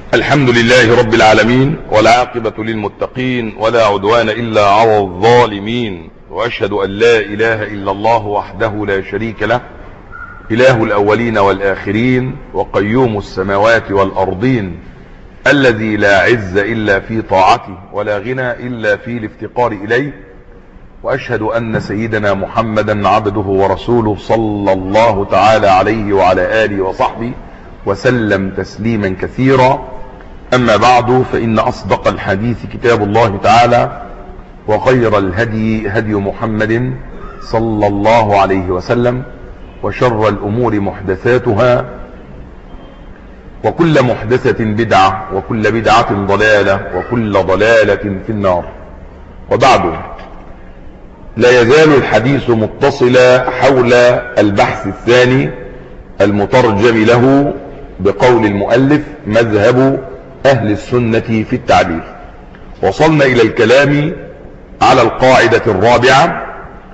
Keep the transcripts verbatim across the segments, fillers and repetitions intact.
الحمد لله رب العالمين، والعاقبة للمتقين، ولا عدوان إلا على الظالمين، وأشهد أن لا إله إلا الله وحده لا شريك له، إله الأولين والآخرين، وقيوم السماوات والأرضين، الذي لا عز إلا في طاعته، ولا غنى إلا في الافتقار إليه. وأشهد أن سيدنا محمدا عبده ورسوله صلى الله تعالى عليه وعلى آله وصحبه وسلم تسليما كثيرا. أما بعد، فإن أصدق الحديث كتاب الله تعالى، وخير الهدي هدي محمد صلى الله عليه وسلم، وشر الأمور محدثاتها، وكل محدثة بدعة، وكل بدعة ضلالة، وكل ضلالة في النار. وبعد، لا يزال الحديث متصلا حول البحث الثاني المترجم له بقول المؤلف مذهب أهل السنة في التعليل. وصلنا إلى الكلام على القاعدة الرابعة،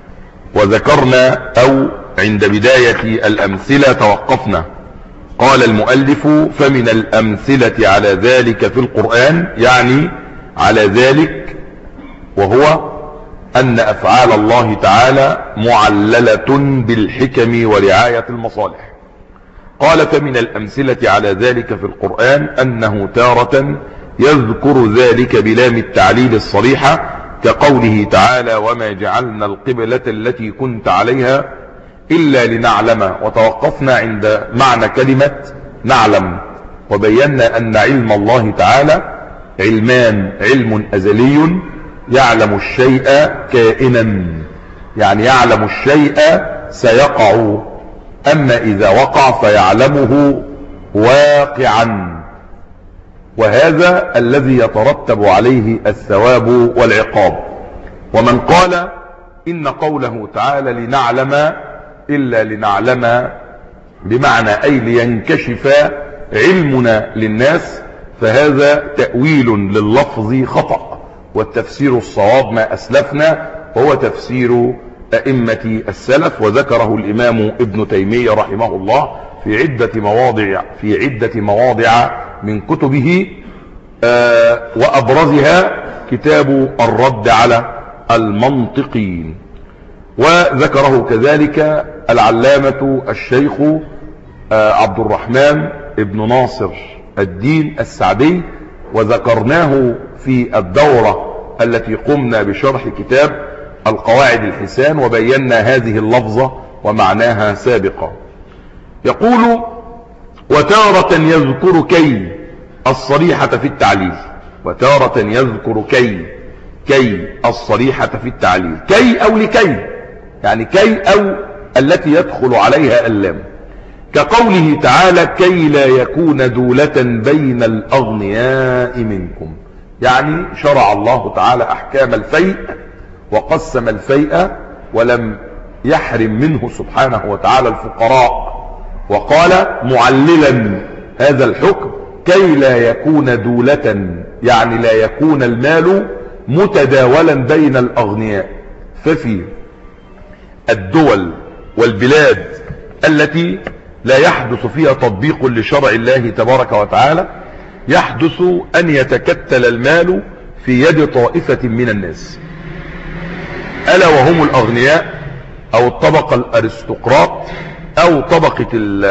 وذكرنا أو عند بداية الأمثلة توقفنا. قال المؤلف: فمن الأمثلة على ذلك في القرآن، يعني على ذلك وهو أن أفعال الله تعالى معللة بالحكم ورعاية المصالح. قال: فمن الأمثلة على ذلك في القرآن أنه تارة يذكر ذلك بلام التعليل الصريحة، كقوله تعالى: وما جعلنا القبلة التي كنت عليها إلا لنعلم. وتوقفنا عند معنى كلمة نعلم، وبينا أن علم الله تعالى علمان: علم أزلي يعلم الشيء كائنا، يعني يعلم الشيء سيقع، أما إذا وقع فيعلمه واقعا، وهذا الذي يترتب عليه الثواب والعقاب. ومن قال إن قوله تعالى لنعلم إلا لنعلم بمعنى أي لينكشف علمنا للناس، فهذا تأويل لللفظ خطأ، والتفسير الصواب ما أسلفنا، وهو تفسير أئمة السلف، وذكره الإمام ابن تيمية رحمه الله في عدة مواضع في عدة مواضع من كتبه، آه وأبرزها كتاب الرد على المنطقين. وذكره كذلك العلامة الشيخ آه عبد الرحمن ابن ناصر الدين السعدي، وذكرناه في الدورة التي قمنا بشرح كتاب القواعد الحسان، وبينا هذه اللفظة ومعناها سابقا. يقول: وتارة يذكر كي الصريحة في التعليل. وتارة يذكر كي كي الصريحة في التعليل، كي أو لكي، يعني كي أو التي يدخل عليها اللام، كقوله تعالى: كي لا يكون دولة بين الأغنياء منكم. يعني شرع الله تعالى أحكام الفيء، وقسم الفيء، ولم يحرم منه سبحانه وتعالى الفقراء، وقال معللا هذا الحكم: كي لا يكون دولة، يعني لا يكون المال متداولا بين الأغنياء. ففي الدول والبلاد التي لا يحدث فيها تطبيق لشرع الله تبارك وتعالى، يحدث أن يتكتل المال في يد طائفة من الناس، ألا وهم الأغنياء، أو الطبقة الأرستقراط، أو طبقة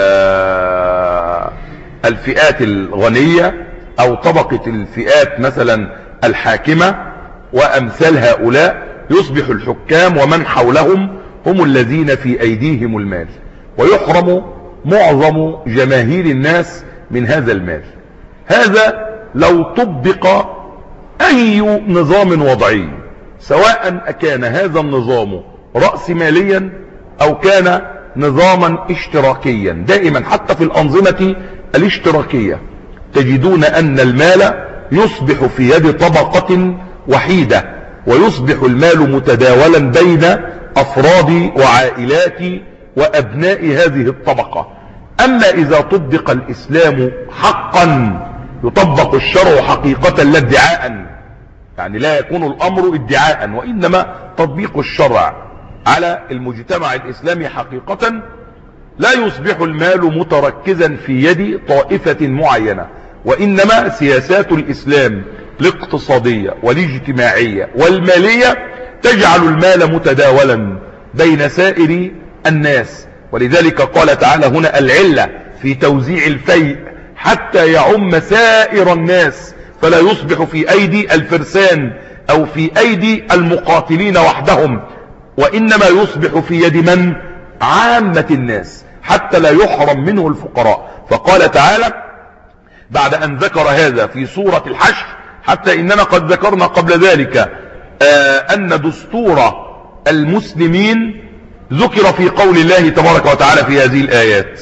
الفئات الغنية، أو طبقة الفئات مثلا الحاكمة، وأمثال هؤلاء. يصبح الحكام ومن حولهم هم الذين في أيديهم المال، ويحرم معظم جماهير الناس من هذا المال. هذا لو طبق أي نظام وضعي، سواء أكان هذا النظام رأس ماليا أو كان نظاما اشتراكيا، دائما حتى في الأنظمة الاشتراكية تجدون أن المال يصبح في يد طبقة وحيدة، ويصبح المال متداولا بين أفراد وعائلات وأبناء هذه الطبقة. أما إذا طبق الإسلام حقا، يطبق الشرع حقيقة لا ادعاء، يعني لا يكون الأمر ادعاء، وإنما تطبيق الشرع على المجتمع الإسلامي حقيقة، لا يصبح المال متركزا في يد طائفة معينة، وإنما سياسات الإسلام الاقتصادية والاجتماعية والمالية تجعل المال متداولا بين سائر الناس. ولذلك قال تعالى هنا العلة في توزيع الفيء حتى يعم سائر الناس فلا يصبح في أيدي الفرسان أو في أيدي المقاتلين وحدهم، وإنما يصبح في يد من؟ عامة الناس، حتى لا يحرم منه الفقراء. فقال تعالى بعد أن ذكر هذا في سورة الحشر: حتى إننا قد ذكرنا قبل ذلك آه أن دستور المسلمين ذكر في قول الله تبارك وتعالى في هذه الآيات،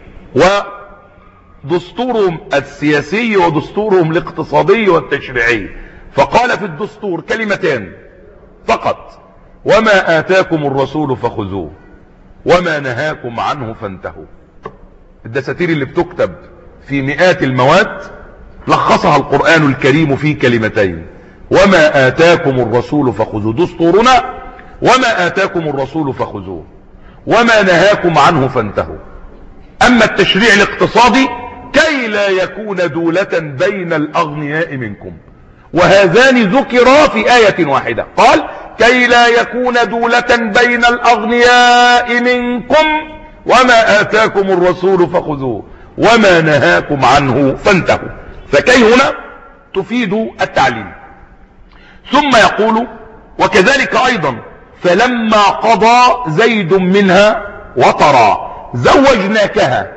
ودستورهم السياسي ودستورهم الاقتصادي والتشريعي. فقال في الدستور كلمتان فقط: وما آتاكم الرسول فخذوه وما نهاكم عنه فانتهوا. الدساتير اللي بتكتب في مئات المواد لخصها القرآن الكريم في كلمتين: وما آتاكم الرسول فخذوه. دستورنا وما آتاكم الرسول فخذوه وما نهاكم عنه فانتهوا. أما التشريع الاقتصادي كي لا يكون دولة بين الأغنياء منكم، وهذان ذكرا في آية واحدة. قال: كي لا يكون دولة بين الأغنياء منكم وما آتاكم الرسول فخذوه وما نهاكم عنه فانتهوا. فكي هنا تفيد التعليم. ثم يقول: وكذلك أيضا فلما قضى زيد منها وطرا زوجناكها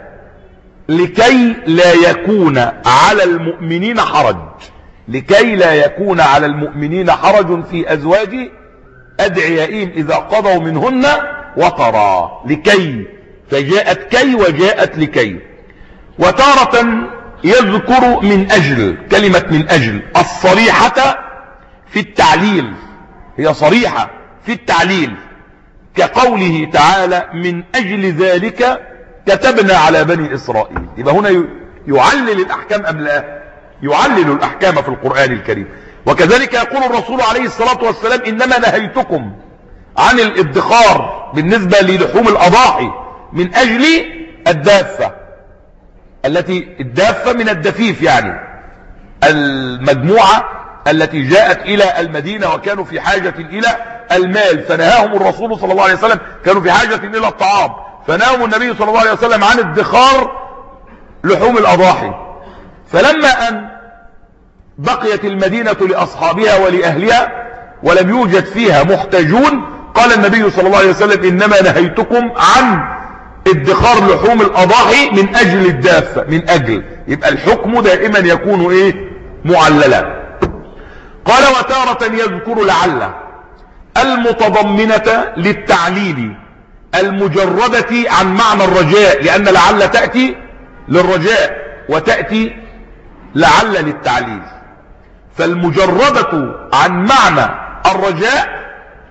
لكي لا يكون على المؤمنين حرج لكي لا يكون على المؤمنين حرج في أزواج أدعيائهم إذا قضوا منهن وطرا. لكي، فجاءت كي وجاءت لكي. وتارة يذكر من أجل، كلمة من أجل الصريحة في التعليل، هي صريحة في التعليل، كقوله تعالى: من أجل ذلك كتبنا على بني إسرائيل. يبقى هنا يعلل الأحكام أم لا؟ يعلل الأحكام في القرآن الكريم. وكذلك يقول الرسول عليه الصلاة والسلام: إنما نهيتكم عن الادخار بالنسبة للحوم الأضاحي من أجل الدافة، التي الدافة من الدفيف، يعني المجموعة التي جاءت إلى المدينة وكانوا في حاجة إلى المال، فنهاهم الرسول صلى الله عليه وسلم، كانوا في حاجة إلى الطعام، فنهاهم النبي صلى الله عليه وسلم عن ادخار لحوم الأضاحي. فلما أن بقيت المدينة لأصحابها ولأهلها ولم يوجد فيها محتاجون، قال النبي صلى الله عليه وسلم: إنما نهيتكم عن ادخار لحوم الأضاحي من أجل الدافة، من أجل. يبقى الحكم دائما يكون إيه؟ معللا. قال: وتارة يذكر لعل المتضمنة للتعليل المجردة عن معنى الرجاء، لأن لعل تأتي للرجاء وتأتي لعل للتعليل. فالمجردة عن معنى الرجاء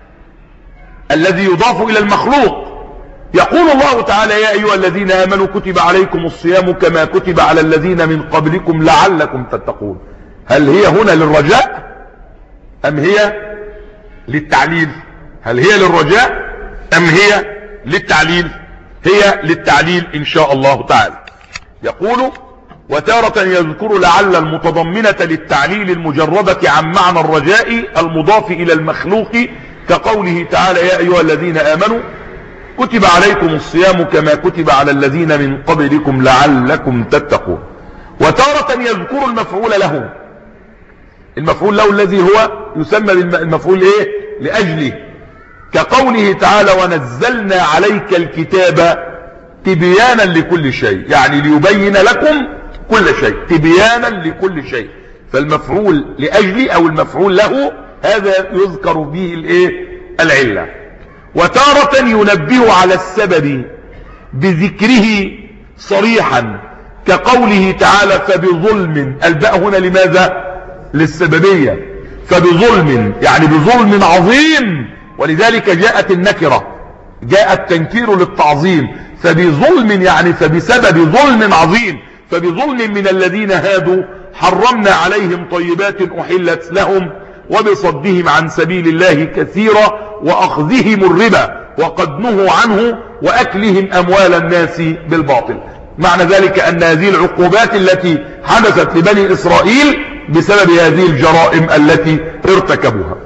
الذي يضاف إلى المخلوق، يقول الله تعالى: يا أيها الذين آمنوا كتب عليكم الصيام كما كتب على الذين من قبلكم لعلكم تتقون. هل هي هنا للرجاء أم هي للتعليل؟ هل هي للرجاء أم هي للتعليل؟ هي للتعليل إن شاء الله تعالى. يقول: وتارة يذكر لعل المتضمنة للتعليل المجردة عن معنى الرجاء المضاف إلى المخلوق، كقوله تعالى: يا أيها الذين آمنوا كتب عليكم الصيام كما كتب على الذين من قبلكم لعلكم تتقون. وتارة يذكر المفعول له، المفعول له الذي هو يسمى المفعول ايه؟ لأجله، كقوله تعالى: ونزلنا عليك الكتاب تبيانا لكل شيء، يعني ليبين لكم كل شيء، تبيانا لكل شيء. فالمفعول لأجله أو المفعول له هذا يذكر به الايه؟ العلة. وتارة ينبه على السبب بذكره صريحا، كقوله تعالى: فبظلم. الباء هنا لماذا؟ للسببية. فبظلم يعني بظلم عظيم، ولذلك جاءت النكرة، جاء التنكير للتعظيم. فبظلم يعني فبسبب ظلم عظيم. فبظلم من الذين هادوا حرمنا عليهم طيبات أحلت لهم وبصدهم عن سبيل الله كثيرا وأخذهم الربا وقد نهوا عنه وأكلهم أموال الناس بالباطل. معنى ذلك أن هذه العقوبات التي حدثت لبني إسرائيل بسبب هذه الجرائم التي ارتكبوها.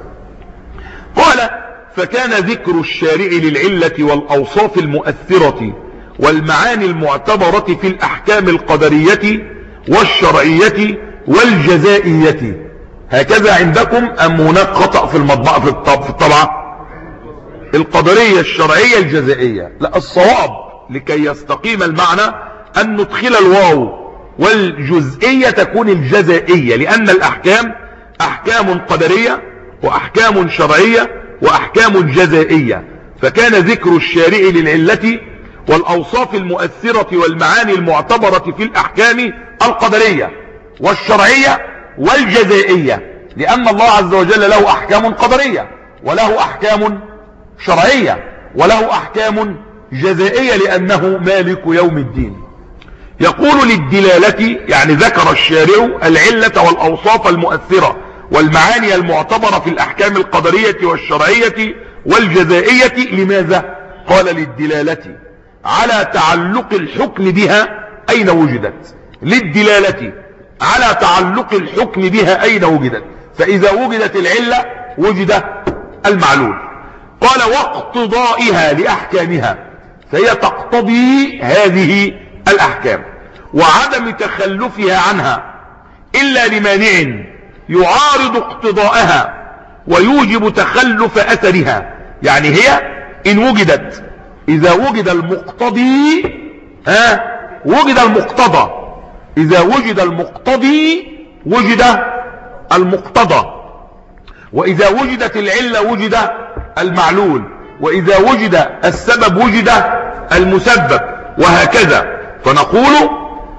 قال فكان ذكر الشارع للعلة والأوصاف المؤثرة والمعاني المعتبرة في الأحكام القدرية والشرعية والجزائية. هكذا عندكم أم هناك خطأ في المطبعة في الطبعة؟ القدرية الشرعية الجزائية، لا، الصواب لكي يستقيم المعنى أن ندخل الواو والجزئية تكون الجزائية، لأن الأحكام أحكام قدرية وأحكام شرعية وأحكام جزائية. فكان ذكر الشارع للعلة والأوصاف المؤثرة والمعاني المعتبرة في الأحكام القدرية والشرعية والجزائية، لأن الله عز وجل له أحكام قدرية وله أحكام شرعية وله أحكام جزائية لأنه مالك يوم الدين. يقول للدلالة، يعني ذكر الشارع العلة والأوصاف المؤثرة والمعاني المعتبرة في الأحكام القدرية والشرعية والجزائية. لماذا؟ قال للدلالة على تعلق الحكم بها أين وجدت، للدلالة على تعلق الحكم بها أين وجدت، فإذا وجدت العلة وجد المعلول. قال واقتضائها لأحكامها، فهي تقتضي هذه الأحكام، وعدم تخلفها عنها إلا لمانع يعارض اقتضاءها ويوجب تخلف أثرها. يعني هي إن وجدت، إذا وجد المقتضي ها وجد المقتضى، إذا وجد المقتضي وجد المقتضى، وإذا وجدت العلة وجد المعلول، وإذا وجد السبب وجد المسبب، وهكذا. فنقول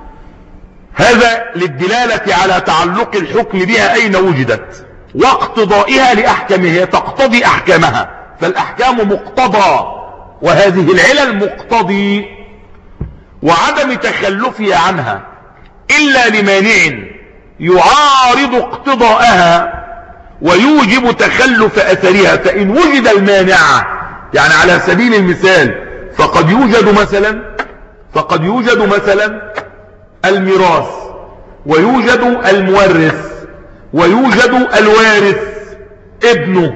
هذا للدلالة على تعلق الحكم بها أين وجدت، واقتضائها لأحكامها، هي تقتضي أحكامها، فالأحكام مقتضى وهذه العلل مقتضي، وعدم تخلفها عنها إلا لمانع يعارض اقتضاءها ويوجب تخلف أثرها. فإن وجد المانع، يعني على سبيل المثال فقد يوجد مثلا فقد يوجد مثلا الميراث، ويوجد المورث، ويوجد الوارث ابنه،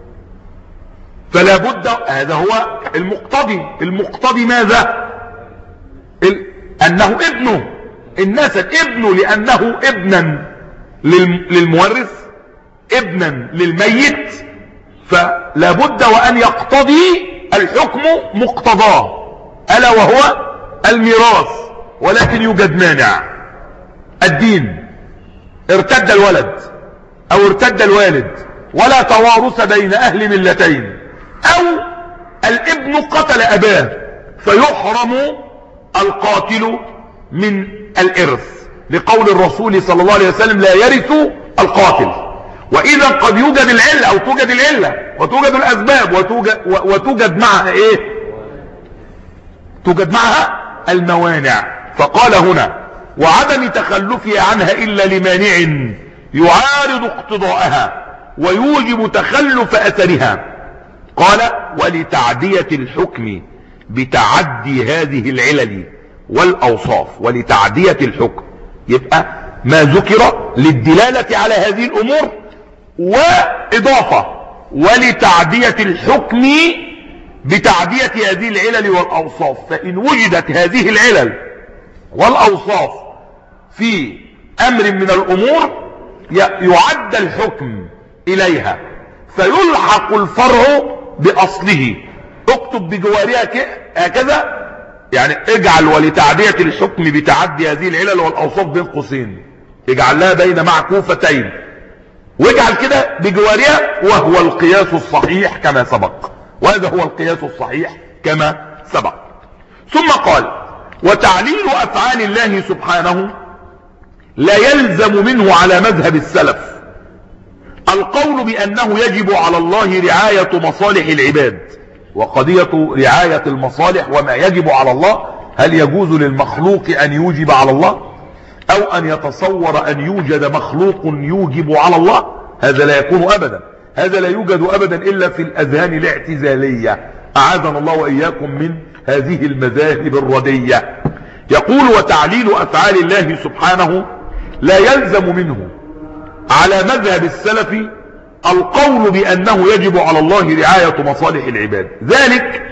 فلا بد، هذا هو المقتضي. المقتضي ماذا؟ ال... أنه ابنه، النسب ابنه، لأنه ابنا للمورث، ابنا للميت، فلا بد وأن يقتضي الحكم مقتضاه، ألا وهو الميراث. ولكن يوجد مانع، الدين، ارتد الولد أو ارتد الوالد، ولا توارث بين أهل ملتين، أو الابن قتل أباه فيحرم القاتل من الإرث، لقول الرسول صلى الله عليه وسلم لا يرث القاتل. وإذا قد يوجد العلة أو توجد العلة وتوجد الأسباب وتوجد, وتوجد معها إيه؟ توجد معها الموانع. فقال هنا وعدم تخلفها عنها إلا لمانع يعارض اقتضاءها ويوجب تخلف أثرها. قال ولتعدية الحكم بتعدي هذه العلل والأوصاف، ولتعدية الحكم يبقى ما ذكر للدلالة على هذه الأمور، وإضافة ولتعدية الحكم بتعدية هذه العلل والأوصاف. فإن وجدت هذه العلل والأوصاف في أمر من الأمور يعد الحكم إليها، فيلحق الفرع بأصله. اكتب بجوارها هكذا، يعني اجعل ولتعدية الحكم بتعدي هذه العلل والأوصاف بين قوسين، اجعل لها بين معكوفتين، واجعل كده بجوارها، وهو القياس الصحيح كما سبق، وهذا هو القياس الصحيح كما سبق. ثم قال وتعليل أفعال الله سبحانه لا يلزم منه على مذهب السلف القول بأنه يجب على الله رعاية مصالح العباد. وقضية رعاية المصالح وما يجب على الله، هل يجوز للمخلوق أن يوجب على الله، أو أن يتصور أن يوجد مخلوق يوجب على الله؟ هذا لا يكون أبدا، هذا لا يوجد أبدا إلا في الأذهان الاعتزالية، أعاذنا الله وإياكم من هذه المذاهب الردية. يقول وتعليل أفعال الله سبحانه لا يلزم منه على مذهب السلف القول بأنه يجب على الله رعاية مصالح العباد، ذلك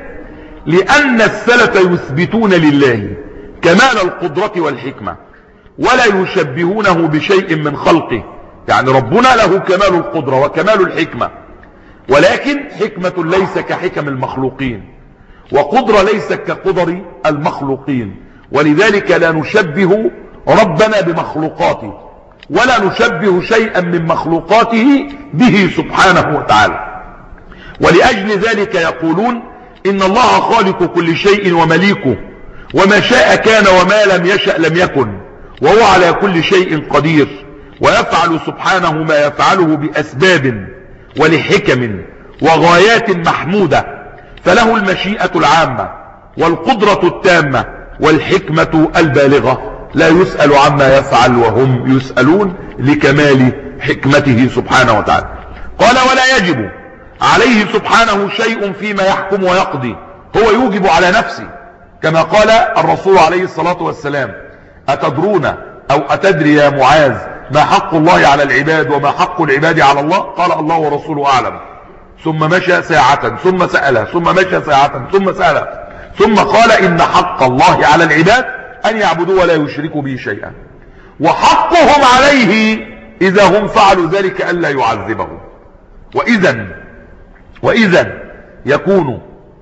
لأن السلف يثبتون لله كمال القدرة والحكمة ولا يشبهونه بشيء من خلقه، يعني ربنا له كمال القدرة وكمال الحكمة، ولكن حكمة ليس كحكم المخلوقين وقدرة ليس كقدر المخلوقين، ولذلك لا نشبه ربنا بمخلوقاته ولا نشبه شيئا من مخلوقاته به سبحانه وتعالى. ولأجل ذلك يقولون إن الله خالق كل شيء ومليكه، وما شاء كان وما لم يشأ لم يكن، وهو على كل شيء قدير، ويفعل سبحانه ما يفعله بأسباب ولحكم وغايات محمودة، فله المشيئة العامة والقدرة التامة والحكمة البالغة، لا يسأل عما يفعل وهم يسألون لكمال حكمته سبحانه وتعالى. قال ولا يجب عليه سبحانه شيء فيما يحكم ويقضي، هو يوجب على نفسه، كما قال الرسول عليه الصلاة والسلام أتدرون أو أتدري يا معاذ ما حق الله على العباد وما حق العباد على الله؟ قال الله ورسوله أعلم، ثم مشى ساعة ثم سأله ثم مشى ساعة ثم سأله ثم قال إن حق الله على العباد أن يعبدوا ولا يشركوا به شيئا، وحقهم عليه إذا هم فعلوا ذلك ألا يعذبهم. وإذا وإذا يكون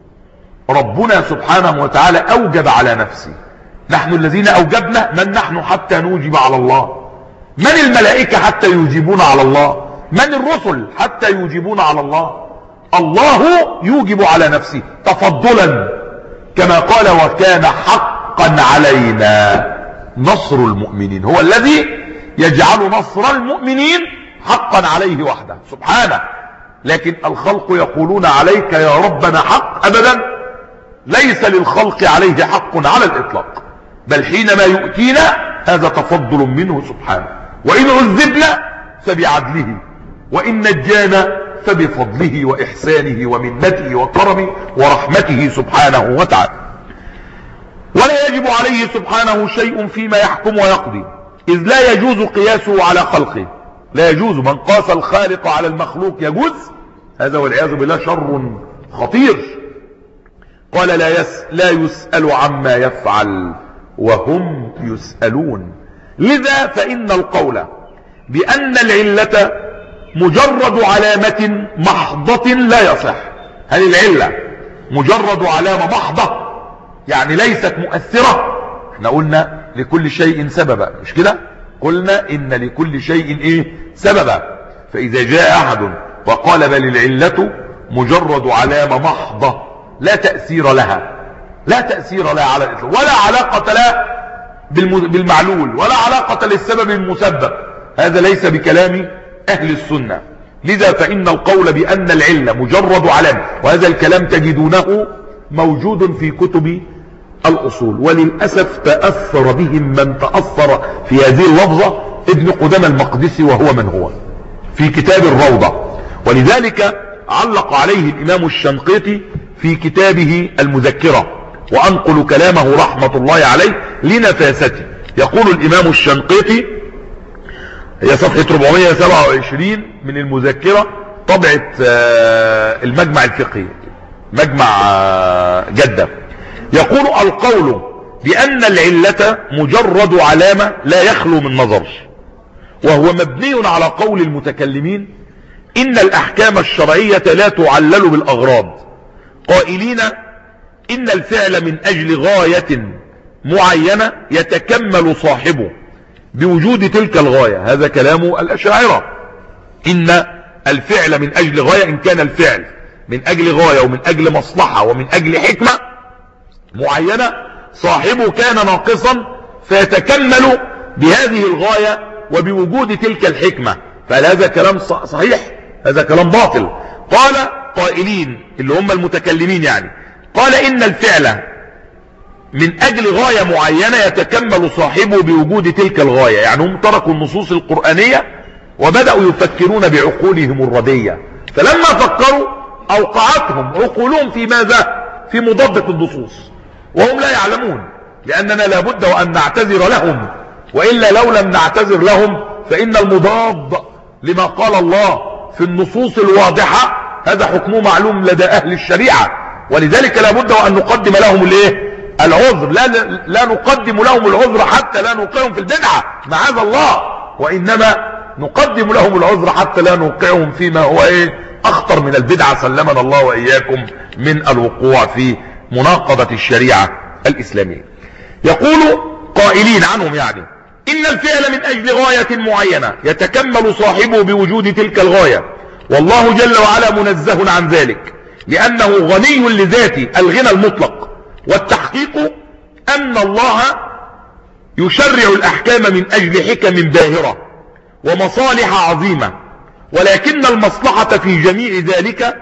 ربنا سبحانه وتعالى أوجب على نفسه، نحن الذين أوجبنا، من نحن حتى نوجب على الله؟ من الملائكة حتى يوجبون على الله؟ من الرسل حتى يوجبون على الله؟ الله يوجب على نفسه تفضلا، كما قال وكان حقا علينا نصر المؤمنين، هو الذي يجعل نصر المؤمنين حقا عليه وحده سبحانه. لكن الخلق يقولون عليك يا ربنا حق، أبدا ليس للخلق عليه حق على الإطلاق، بل حينما يؤتينا هذا تفضل منه سبحانه، وإن عذبنا فبعدله، وإن نجانا فبفضله وإحسانه ومنته وكرمه ورحمته سبحانه وتعالى. ولا يجب عليه سبحانه شيء فيما يحكم ويقضي، إذ لا يجوز قياسه على خلقه، لا يجوز من قاس الخالق على المخلوق يجوز، هذا والعياذ بالله شر خطير. قال لا, يس لا يسأل عما يفعل وهم يسألون، لذا فإن القول بأن العلة مجرد علامة محضة لا يصح. هل العلة مجرد علامة محضة يعني ليست مؤثرة؟ احنا قلنا لكل شيء سببا، مش كده؟ قلنا إن لكل شيء ايه سببا، فإذا جاء أحد وقال بل العلة مجرد علامة محضة لا تأثير لها، لا تأثير لها على الإطلاق، ولا علاقة لها بالمعلول، ولا علاقة للسبب المسبب، هذا ليس بكلام أهل السنة. لذا فإن القول بأن العلة مجرد علامة، وهذا الكلام تجدونه موجود في كتب الأصول، وللأسف تأثر بهم من تأثر في هذه اللفظة ابن قدامى المقدسي وهو من هو في كتاب الروضة، ولذلك علق عليه الإمام الشنقيطي في كتابه المذكرة، وأنقل كلامه رحمة الله عليه لنفاسته. يقول الإمام الشنقيطي، هي صفحة أربعمائة وسبعة وعشرين من المذكرة، طبعة المجمع الفقهي مجمع جدة، يقول القول بأن العلة مجرد علامة لا يخلو من نظر، وهو مبني على قول المتكلمين إن الأحكام الشرعية لا تعلل بالأغراض، قائلين إن الفعل من أجل غاية معينة يتكمل صاحبه بوجود تلك الغاية، هذا كلام الأشاعرة، إن الفعل من أجل غاية، إن كان الفعل من أجل غاية ومن أجل مصلحة ومن أجل حكمة معينة صاحبه كان ناقصا فيتكمل بهذه الغاية وبوجود تلك الحكمة، فهذا كلام صحيح؟ هذا كلام باطل. قال قائلين اللي هم المتكلمين يعني، قال إن الفعل من أجل غاية معينة يتكمل صاحبه بوجود تلك الغاية، يعني هم تركوا النصوص القرآنية وبدأوا يفكرون بعقولهم الردية، فلما فكروا أوقعتهم عقولهم في ماذا؟ في مضادة النصوص، وهم لا يعلمون. لأننا لابد وأن نعتذر لهم، وإلا لو لم نعتذر لهم فإن المضاد لما قال الله في النصوص الواضحة هذا حكمه معلوم لدى أهل الشريعة، ولذلك لابد وأن نقدم لهم الايه العذر. لا, لا نقدم لهم العذر حتى لا نوقعهم في البدعة معاذ الله، وإنما نقدم لهم العذر حتى لا نوقعهم فيما هو ايه أخطر من البدعة، سلمنا الله وإياكم من الوقوع في مناقضة الشريعة الإسلامية. يقول قائلين عنهم يعني إن الفعل من أجل غاية معينة يتكمل صاحبه بوجود تلك الغاية، والله جل وعلا منزه عن ذلك لأنه غني لذاته الغنى المطلق. والتحقيق أن الله يشرع الأحكام من أجل حكم باهرة ومصالح عظيمة، ولكن المصلحة في جميع ذلك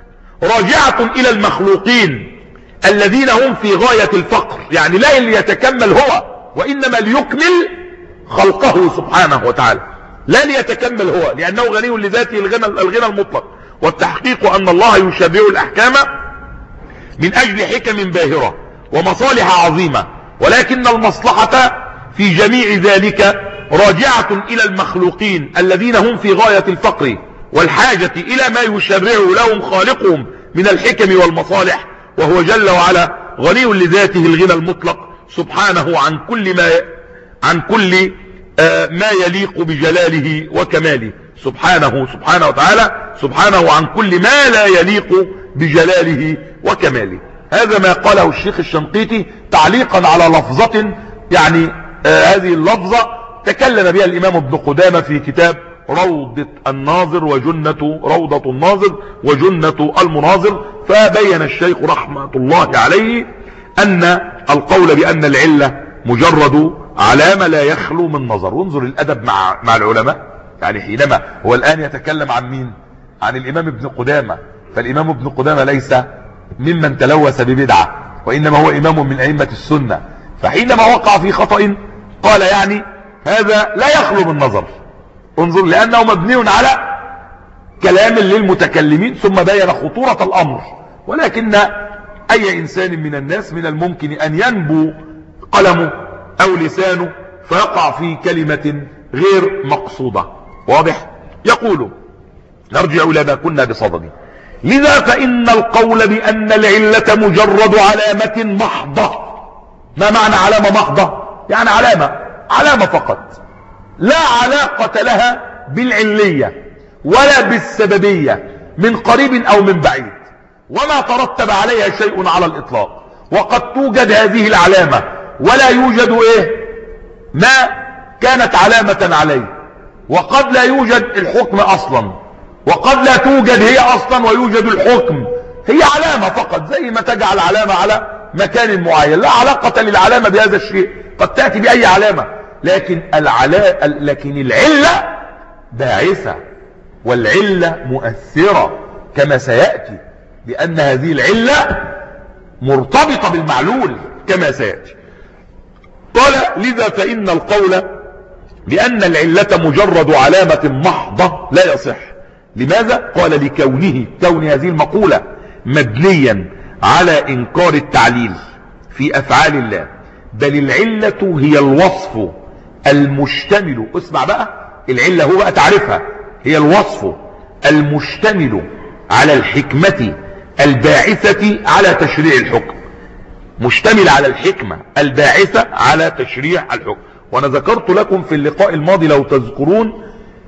راجعة إلى المخلوقين الذين هم في غاية الفقر، يعني لا اللي يتكمل هو، وإنما ليكمل خلقه سبحانه وتعالى، لا ليتكمل هو لأنه غني لذاته الغنى, الغنى المطلق. والتحقيق أن الله يشرع الأحكام من أجل حكم باهرة ومصالح عظيمة، ولكن المصلحة في جميع ذلك راجعة إلى المخلوقين الذين هم في غاية الفقر والحاجة إلى ما يشرع لهم خالقهم من الحكم والمصالح، وهو جل وعلا غني لذاته الغنى المطلق سبحانه عن كل ما عن كل آه ما يليق بجلاله وكماله، سبحانه سبحانه وتعالى سبحانه عن كل ما لا يليق بجلاله وكماله. هذا ما قاله الشيخ الشنقيطي تعليقا على لفظة، يعني آه هذه اللفظة تكلم بها الإمام ابن قدامة في كتاب روضة الناظر وجنة روضة الناظر وجنة المناظر، فبين الشيخ رحمة الله عليه أن القول بأن العلة مجرد علامة لا يخلو من نظر. وانظر الأدب مع, مع العلماء، يعني حينما هو الآن يتكلم عن مين؟ عن الإمام ابن قدامة، فالإمام ابن قدامة ليس ممن تلوث ببدعة، وإنما هو إمام من أئمة السنة، فحينما وقع في خطأ قال يعني هذا لا يخلو من نظر. انظر لأنه مبني على كلام للمتكلمين ثم بين خطورة الأمر، ولكن أي إنسان من الناس من الممكن أن ينبو قلمه أو لسانه فيقع في كلمة غير مقصودة. واضح؟ يقول نرجع إلى ما كنا بصدده. لذا فإن القول بأن العلة مجرد علامة محضة. ما معنى علامة محضة؟ يعني علامة علامة فقط لا علاقة لها بالعلية ولا بالسببية من قريب أو من بعيد، وما ترتب عليها شيء على الإطلاق. وقد توجد هذه العلامة ولا يوجد إيه ما كانت علامة عليه، وقد لا يوجد الحكم أصلا، وقد لا توجد هي أصلا ويوجد الحكم. هي علامة فقط، زي ما تجعل علامة على مكان معين، لا علاقة للعلامة بهذا الشيء، قد تأتي بأي علامة، لكن العلا... لكن العلة باعثة والعلة مؤثرة كما سيأتي، لأن هذه العلة مرتبطة بالمعلول كما سيأتي. قال لذا فإن القول بأن العلة مجرد علامة محضة لا يصح. لماذا؟ قال لكونه كون هذه المقولة مبنيا على إنكار التعليل في أفعال الله، بل العلة هي الوصف المشتمل. اسمع بقى، العلة هو بقى تعرفها، هي الوصف المشتمل على الحكمة الباعثة على تشريع الحكم، مشتمل على الحكمة الباعثة على تشريع الحكم. وانا ذكرت لكم في اللقاء الماضي لو تذكرون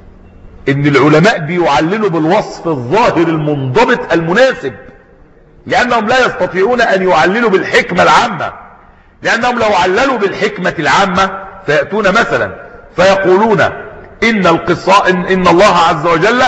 ان العلماء بيعللوا بالوصف الظاهر المنضبط المناسب، لانهم لا يستطيعون ان يعللوا بالحكمة العامة، لانهم لو عللوا بالحكمة العامة فيأتون مثلا فيقولون ان القصاء إن, ان الله عز وجل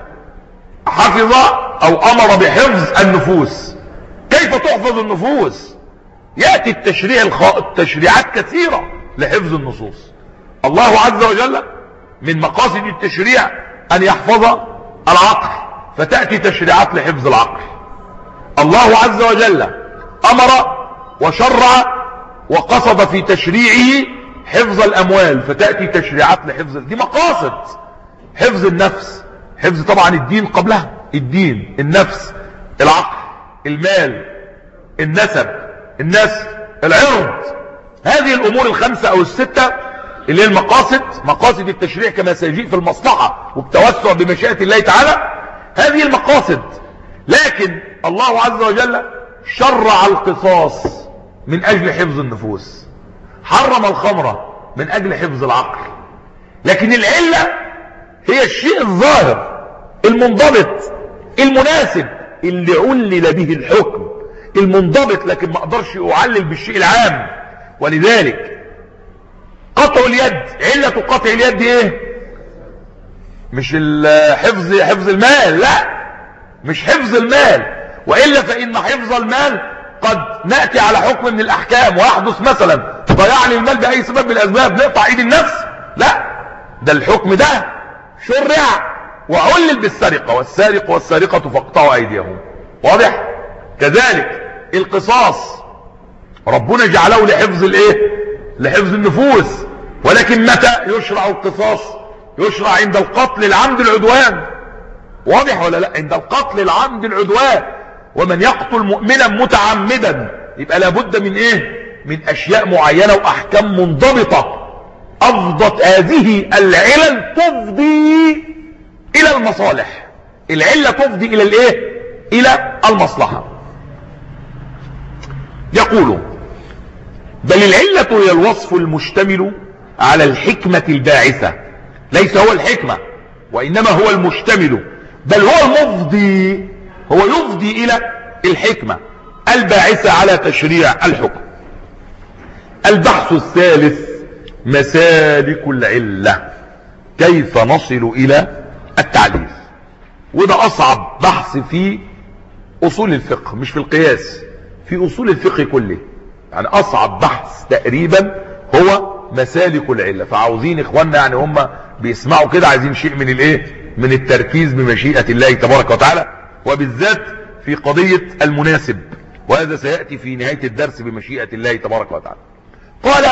حفظ او امر بحفظ النفوس. كيف تحفظ النفوس؟ يأتي التشريع الخ... التشريعات كثيرة لحفظ النصوص. الله عز وجل من مقاصد التشريع ان يحفظ العقل، فتأتي تشريعات لحفظ العقل. الله عز وجل امر وشرع وقصد في تشريعه حفظ الاموال، فتأتي تشريعات لحفظ. دي مقاصد. حفظ النفس، حفظ طبعا الدين قبلها، الدين، النفس، العقل، المال، النسب، النسل، العرض، هذه الامور الخمسة او الستة اللي هي المقاصد، مقاصد التشريع كما سيجيء في المصلحة وبتوسع بمشيئة الله تعالى، هذه المقاصد. لكن الله عز وجل شرع القصاص من اجل حفظ النفوس، حرم الخمر من اجل حفظ العقل. لكن العلة هي الشيء الظاهر المنضبط المناسب اللي علل به الحكم المنضبط، لكن ما اقدرش اعلل بالشيء العام. ولذلك قطع اليد، علة قطع اليد ايه؟ مش حفظ حفظ المال، لا مش حفظ المال، وإلا فإن حفظ المال قد نأتي على حكم من الأحكام ويحدث مثلا ضياع للمال بأي سبب من الأسباب نقطع ايد النفس، لا، ده الحكم ده شرع وعلل بالسرقة، والسارق والسارقة فاقطعوا أيديهم. واضح؟ كذلك القصاص ربنا جعله لحفظ الايه؟ لحفظ النفوس. ولكن متى يشرع القصاص؟ يشرع عند القتل العمد العدوان. واضح ولا لا؟ عند القتل العمد العدوان. ومن يقتل مؤمنا متعمدا يبقى لابد من ايه؟ من اشياء معينة واحكام منضبطة. افضت هذه العلل تفضي الى المصالح، العلة تفضي الى الايه؟ الى المصلحة. يقول بل العلة هي الوصف المشتمل على الحكمة الباعثة، ليس هو الحكمة وإنما هو المشتمل، بل هو المفضي، هو يفضي إلى الحكمة الباعثة على تشريع الحكم. البحث الثالث مسالك العلة، كيف نصل إلى التعليل. وده أصعب بحث في أصول الفقه، مش في القياس، في أصول الفقه كله. يعني أصعب بحث تقريبا هو مسالك العلة. فعاوزين إخواننا يعني هم بيسمعوا كده عايزين شيء من الايه؟ من التركيز بمشيئة الله تبارك وتعالى، وبالذات في قضية المناسب، وهذا سيأتي في نهاية الدرس بمشيئة الله تبارك وتعالى. قال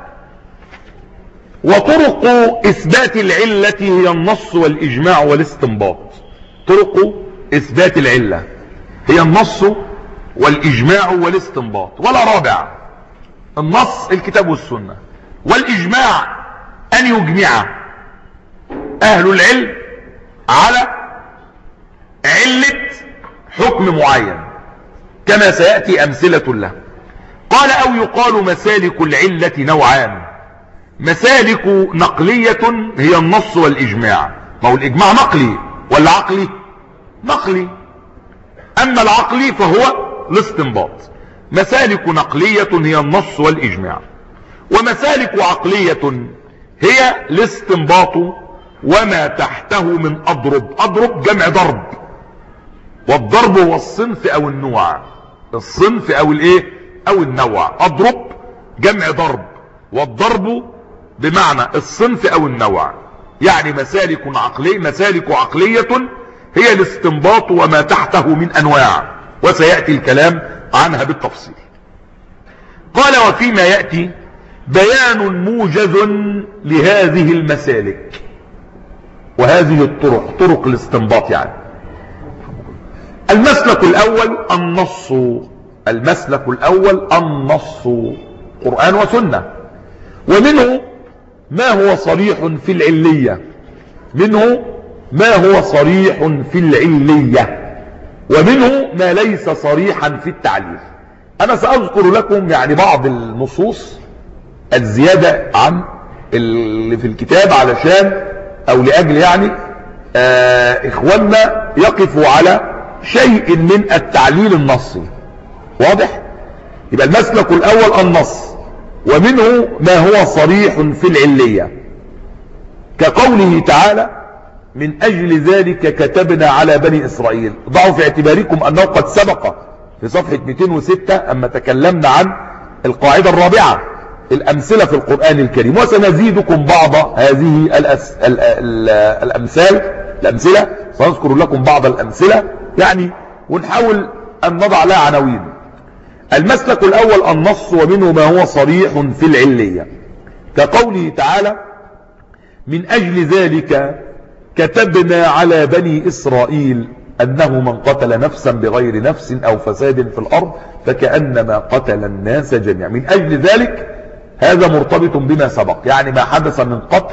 وطرق إثبات العلة هي النص والإجماع والاستنباط. طرق إثبات العلة هي النص والإجماع والاستنباط، ولا رابع. النص الكتاب والسنة، والإجماع أن يجمع أهل العلم على علة حكم معين كما سيأتي أمثلة له. قال أو يقال مسالك العلة نوعان، مسالك نقلية هي النص والإجماع. ما هو الإجماع نقلي ولا عقلي؟ نقلي. أما العقلي فهو الاستنباط. مسالك نقلية هي النص والإجماع، ومسالك عقلية هي الاستنباط وما تحته من أضرب. أضرب جمع ضرب، والضرب هو الصنف أو النوع، الصنف أو الايه؟ أو النوع. أضرب جمع ضرب، والضرب بمعنى الصنف أو النوع. يعني مسالك عقلية، مسالك عقلية هي الاستنباط وما تحته من أنواع، وسيأتي الكلام عنها بالتفصيل. قال وفيما يأتي بيان موجز لهذه المسالك وهذه الطرق، طرق الاستنباط. يعني المسلك الأول النص، المسلك الأول النص، قرآن وسنة. ومنه ما هو صريح في العلية، منه ما هو صريح في العلية، ومنه ما ليس صريحا في التعليل. أنا سأذكر لكم يعني بعض النصوص الزيادة عن اللي في الكتاب علشان أو لأجل يعني آه إخواننا يقفوا على شيء من التعليل النصي. واضح؟ يبقى المسلك الأول النص، ومنه ما هو صريح في العلية، كقوله تعالى من أجل ذلك كتبنا على بني إسرائيل. ضعوا في اعتباركم أنه قد سبق في صفحة مئتين وستة أما تكلمنا عن القاعدة الرابعة، الأمثلة في القرآن الكريم، وسنزيدكم بعض هذه الأس... ال... ال... الأمثال الأمثلة سنذكر لكم بعض الأمثلة يعني، ونحاول أن نضع لها عناوين. المسلك الأول النص، ومنه ما هو صريح في العلية، كقوله تعالى من أجل ذلك كتبنا على بني إسرائيل أنه من قتل نفسا بغير نفس أو فساد في الأرض فكأنما قتل الناس جميعا. من أجل ذلك هذا مرتبط بما سبق، يعني ما حدث من قتل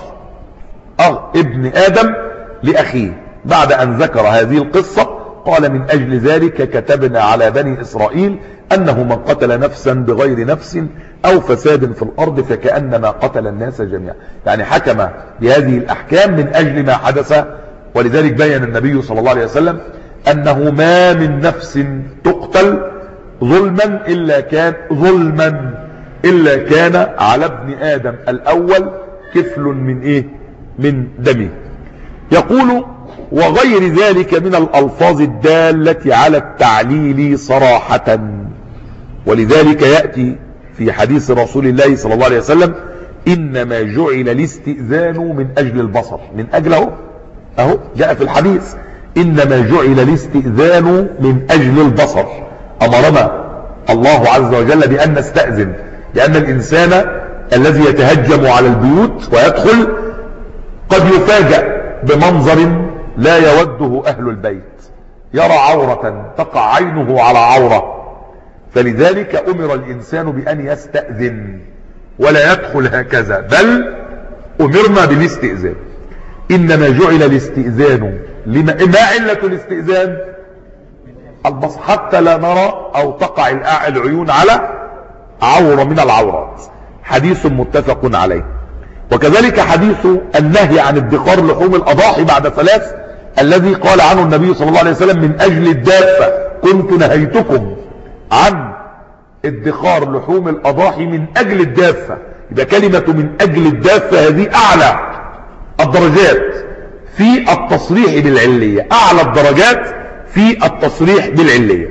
ابن آدم لأخيه. بعد أن ذكر هذه القصة قال من أجل ذلك كتبنا على بني إسرائيل أنه من قتل نفسا بغير نفس أو فساد في الأرض فكأنما قتل الناس جميعا، يعني حكم بهذه الأحكام من أجل ما حدث. ولذلك بين النبي صلى الله عليه وسلم أنه ما من نفس تقتل ظلما إلا كان ظلما إلا كان على ابن آدم الأول كفل من إيه؟ من دمه. يقول وغير ذلك من الألفاظ الدالة على التعليل صراحة. ولذلك يأتي في حديث رسول الله صلى الله عليه وسلم إنما جعل الاستئذان من أجل البصر، من أجله أهو جاء في الحديث إنما جعل الاستئذان من أجل البصر. أمرنا الله عز وجل بأن نستأذن، لأن الإنسان الذي يتهجم على البيوت ويدخل قد يفاجأ بمنظر لا يوده أهل البيت، يرى عورة تقع عينه على عورة، فلذلك أمر الإنسان بأن يستأذن ولا يدخل هكذا، بل أمرنا بالاستئذان. إنما جعل الاستئذان لما ما علة الاستئذان؟ البصر، حتى لا نرى أو تقع العيون على عورة من العورات. حديث متفق عليه. وكذلك حديث النهي عن ادخار لحوم الأضاحي بعد ثلاث الذي قال عنه النبي صلى الله عليه وسلم من أجل الدافة كنت نهيتكم عن ادخار لحوم الأضاحي من أجل الدافة. يبقى كلمة من أجل الدافة هذه أعلى الدرجات في التصريح بالعلية، أعلى الدرجات في التصريح بالعلية.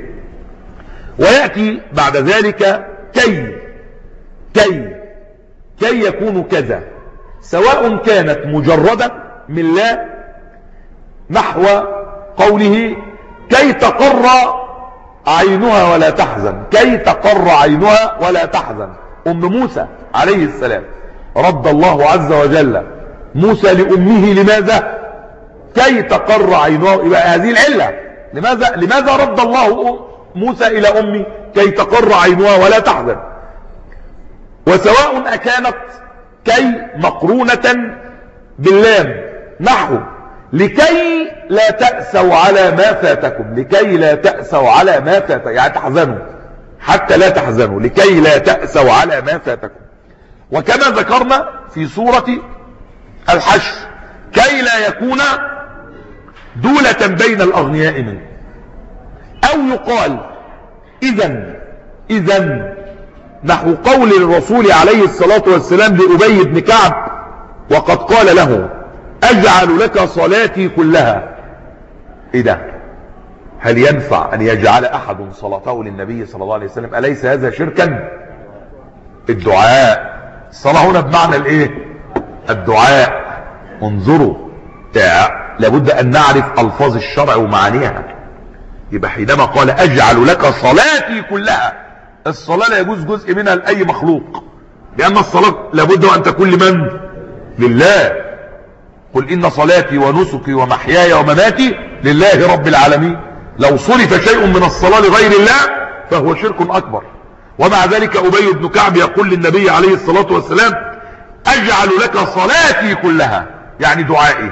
ويأتي بعد ذلك كي كي كي يكون كذا، سواء كانت مجردة من لا نحو قوله كي تقر عينها ولا تحزن، كي تقر عينها ولا تحزن. أم موسى عليه السلام رد الله عز وجل موسى لأمه لماذا؟ كي تقر عينها. يبقى هذه العلة. لماذا لماذا رد الله موسى إلى أمه؟ كي تقر عينها ولا تحزن. وسواء أكانت كي مقرونة باللام نحو لكي لا تأسوا على ما فاتكم، لكي لا تأسوا على ما فاتكم يعني تحزنوا، حتى لا تحزنوا، لكي لا تأسوا على ما فاتكم. وكما ذكرنا في سورة الحشر كي لا يكون دولة بين الأغنياء منه. أو يقال إذن إذن نحو قول الرسول عليه الصلاة والسلام لأبي بن كعب وقد قال له أجعل لك صلاتي كلها. إيه ده؟ هل ينفع أن يجعل أحد صلاته للنبي صلى الله عليه وسلم؟ أليس هذا شركا؟ الدعاء، الصلاة هنا بمعنى الإيه؟ الدعاء. انظروا، لابد أن نعرف ألفاظ الشرع ومعانيها. يبقى حينما قال أجعل لك صلاتي كلها، الصلاة لا يجوز جزء منها لأي مخلوق، لأن الصلاة لابد أن تكون لمن؟ لله. قل إن صلاتي ونسكي ومحياي ومماتي لله رب العالمين. لو صرف شيء من الصلاة لغير الله فهو شرك أكبر. ومع ذلك أبي بن كعب يقول للنبي عليه الصلاة والسلام أجعل لك صلاتي كلها، يعني دعائي،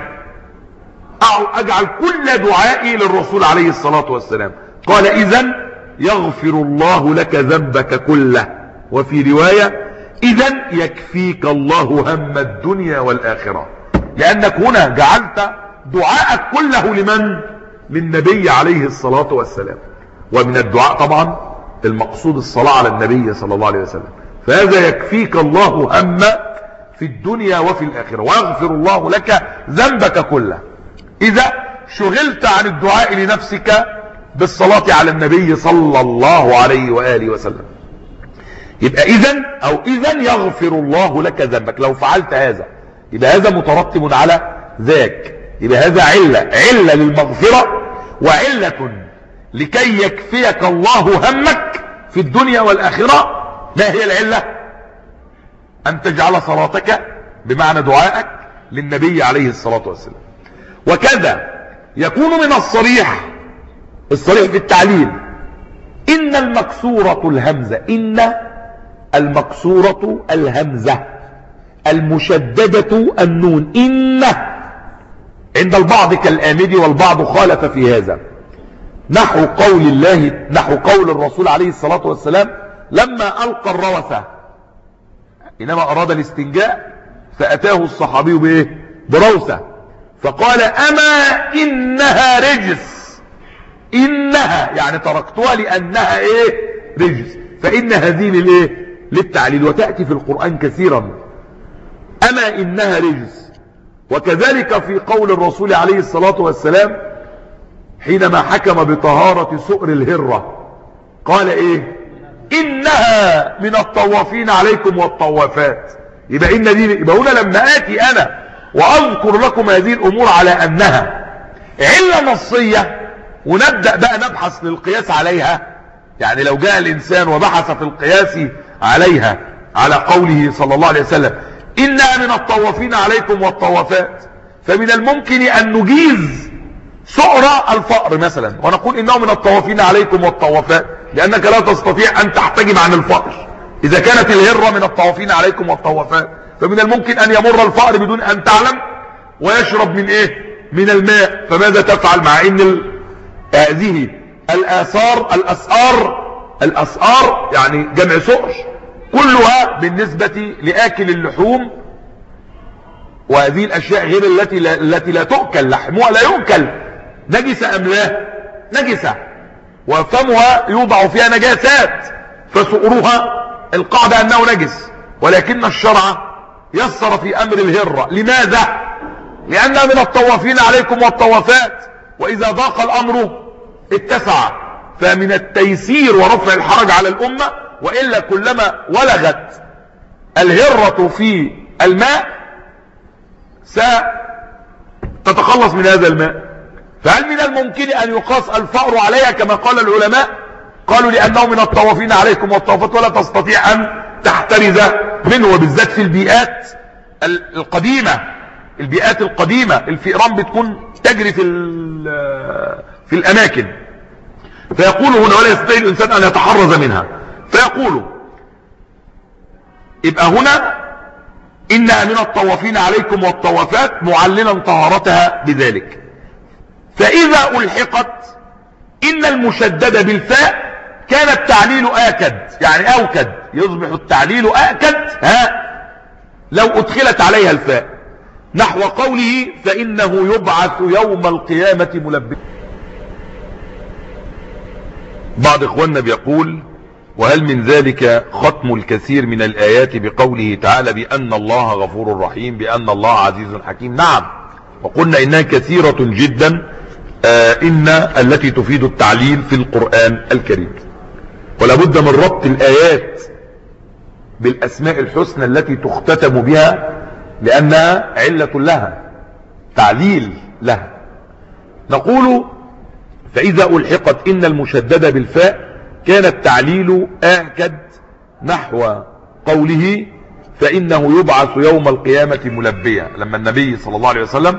أجعل كل دعائي للرسول عليه الصلاة والسلام. قال إذن يغفر الله لك ذنبك كله. وفي رواية إذن يكفيك الله هم الدنيا والآخرة، لأنك هنا جعلت دعاءك كله لمن؟ للنبي عليه الصلاة والسلام. ومن الدعاء طبعا المقصود الصلاة على النبي صلى الله عليه وسلم. فهذا يكفيك الله هم في الدنيا وفي الآخرة، ويغفر الله لك ذنبك كله. إذا شغلت عن الدعاء لنفسك بالصلاة على النبي صلى الله عليه وآله وسلم، يبقى إذن أو إذن يغفر الله لك ذنبك. لو فعلت هذا يبقى هذا مترتب على ذاك، يبقى هذا علة علة للمغفرة وعلة لكي يكفيك الله همك في الدنيا والآخرة. ما هي العلة؟ أن تجعل صلاتك بمعنى دعائك للنبي عليه الصلاة والسلام. وكذا يكون من الصريح الصريح في التعليل إن المكسورة الهمزة، إن المكسورة الهمزة، المشددة النون، إن، عند البعض كالآمدي والبعض خالف في هذا، نحو قول الله، نحو قول الرسول عليه الصلاة والسلام لما ألقى الروثة، إنما أراد الاستنجاء فأتاه الصحابي بإيه؟ بروثة، فقال أما إنها رجس، إنها يعني تركتها لأنها إيه؟ رجس، فإن هذه للإيه؟ للتعليل، وتأتي في القرآن كثيرا، أما إنها رجس. وكذلك في قول الرسول عليه الصلاة والسلام حينما حكم بطهارة سؤر الهرة قال إيه؟ إنها من الطوافين عليكم والطوافات. يبقى إن دي، يبقى هنا لما آتي أنا وأذكر لكم هذه الأمور على أنها علة نصية ونبدأ بقى نبحث للقياس عليها، يعني لو جاء الإنسان وبحث في القياس عليها على قوله صلى الله عليه وسلم إنها من الطوافين عليكم والطوافات، فمن الممكن أن نجيز سؤر الفأر مثلا ونقول إنه من الطوافين عليكم والطوافات، لأنك لا تستطيع أن تحتجم عن الفأر. إذا كانت الهرة من الطوافين عليكم والطوافات، فمن الممكن أن يمر الفأر بدون أن تعلم ويشرب من إيه؟ من الماء، فماذا تفعل مع إن هذه الآثار الأسآر الأسآر يعني جمع سؤر كلها بالنسبة لآكل اللحوم وهذه الأشياء غير التي لا, التي لا تؤكل، لحمها لا يؤكل، نجسة أم لا؟ نجسة، وفمها يوضع فيها نجاسات، فسؤرها القاعدة أنه نجس، ولكن الشرع يسر في أمر الهرة. لماذا؟ لأنها من الطوافين عليكم والطوافات، وإذا ضاق الأمر اتسع، فمن التيسير ورفع الحرج على الأمة، وإلا كلما ولغت الهرة في الماء ستتخلص من هذا الماء. فهل من الممكن أن يقاس الفأر عليها كما قال العلماء؟ قالوا لأنه من الطوافين عليكم والطوافات ولا تستطيع أن تحترز منه، وبالذات في البيئات القديمة، البيئات القديمة الفئران بتكون تجري في في الأماكن، فيقول هنا ولا يستطيع الإنسان أن يتحرز منها، فيقول يبقى هنا إنها من الطوافين عليكم والطوافات معللا طهارتها بذلك. فإذا ألحقت إن المشددة بالفاء كان التعليل آكد، يعني أوكد، يصبح التعليل آكد ها لو أدخلت عليها الفاء، نحو قوله فإنه يبعث يوم القيامة ملبسا. بعض إخواننا بيقول وهل من ذلك ختم الكثير من الآيات بقوله تعالى بأن الله غفور رحيم، بأن الله عزيز حكيم؟ نعم، وقلنا إنها كثيرة جدا، آه إن التي تفيد التعليل في القرآن الكريم، ولا بد من ربط الآيات بالأسماء الحسنى التي تختتم بها، لأنها علة لها، تعليل لها. نقول فإذا ألحقت إن المشددة بالفاء كان التعليل آكد، نحو قوله فإنه يبعث يوم القيامة ملبيا، لما النبي صلى الله عليه وسلم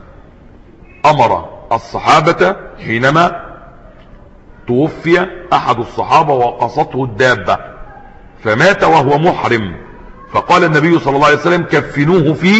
أمر الصحابة حينما توفي أحد الصحابة وقصته الدابة فمات وهو محرم، فقال النبي صلى الله عليه وسلم كفنوه في